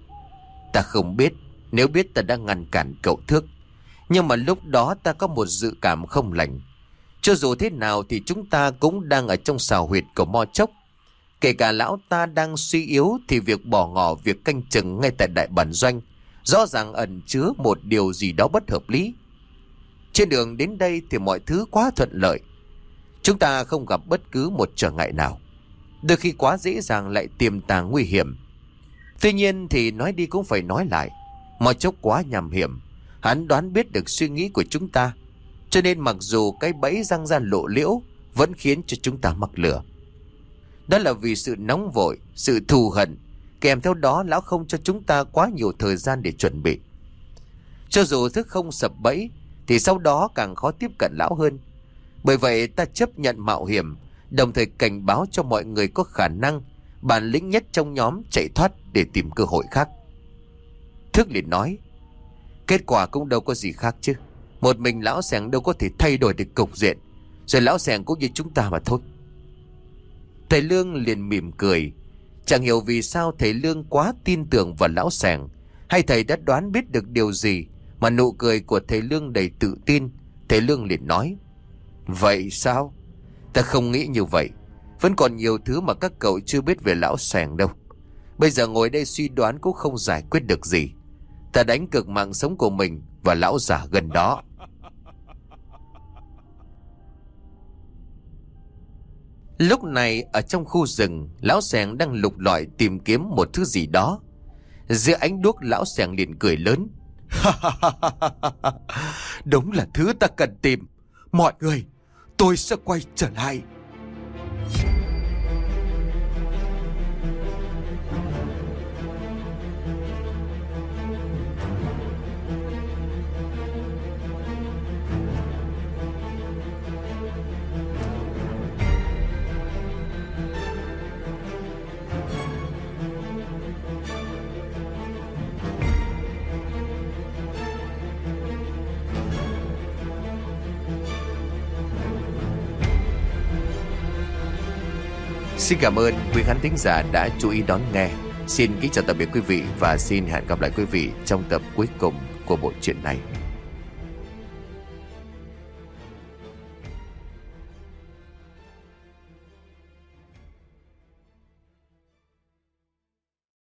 ta không biết, nếu biết ta đã ngăn cản cậu Thước. Nhưng mà lúc đó ta có một dự cảm không lành. Cho dù thế nào thì chúng ta cũng đang ở trong xào huyệt của Mo Chốc. Kể cả lão ta đang suy yếu thì việc bỏ ngỏ việc canh chừng ngay tại đại bản doanh rõ ràng ẩn chứa một điều gì đó bất hợp lý. Trên đường đến đây thì mọi thứ quá thuận lợi. Chúng ta không gặp bất cứ một trở ngại nào. Đôi khi quá dễ dàng lại tiềm tàng nguy hiểm. Tuy nhiên thì nói đi cũng phải nói lại, Mo Chốc quá nham hiểm. Hắn đoán biết được suy nghĩ của chúng ta, cho nên mặc dù cái bẫy răng ra lộ liễu vẫn khiến cho chúng ta mắc lừa. Đó là vì sự nóng vội, sự thù hận, kèm theo đó lão không cho chúng ta quá nhiều thời gian để chuẩn bị. Cho dù Thức không sập bẫy thì sau đó càng khó tiếp cận lão hơn. Bởi vậy ta chấp nhận mạo hiểm, đồng thời cảnh báo cho mọi người có khả năng, bản lĩnh nhất trong nhóm chạy thoát để tìm cơ hội khác. Thức liền nói: kết quả cũng đâu có gì khác chứ. Một mình lão Sẻng đâu có thể thay đổi được cục diện. Rồi lão Sẻng cũng như chúng ta mà thôi. Thầy Lương liền mỉm cười. Chẳng hiểu vì sao thầy Lương quá tin tưởng vào lão Sẻng, hay thầy đã đoán biết được điều gì mà nụ cười của thầy Lương đầy tự tin. Thầy Lương liền nói: vậy sao? Ta không nghĩ như vậy. Vẫn còn nhiều thứ mà các cậu chưa biết về lão Sẻng đâu. Bây giờ ngồi đây suy đoán cũng không giải quyết được gì. Ta đánh cược mạng sống của mình và lão già gần đó. Lúc này ở trong khu rừng, lão Sẻng đang lục lọi tìm kiếm một thứ gì đó. Giữa ánh đuốc, lão Sẻng liền cười lớn: đúng là thứ ta cần tìm. Mọi người, tôi sẽ quay trở lại. Xin cảm ơn quý khán thính giả đã chú ý đón nghe. Xin kính chào tạm biệt quý vị và xin hẹn gặp lại quý vị trong tập cuối cùng của bộ truyện này.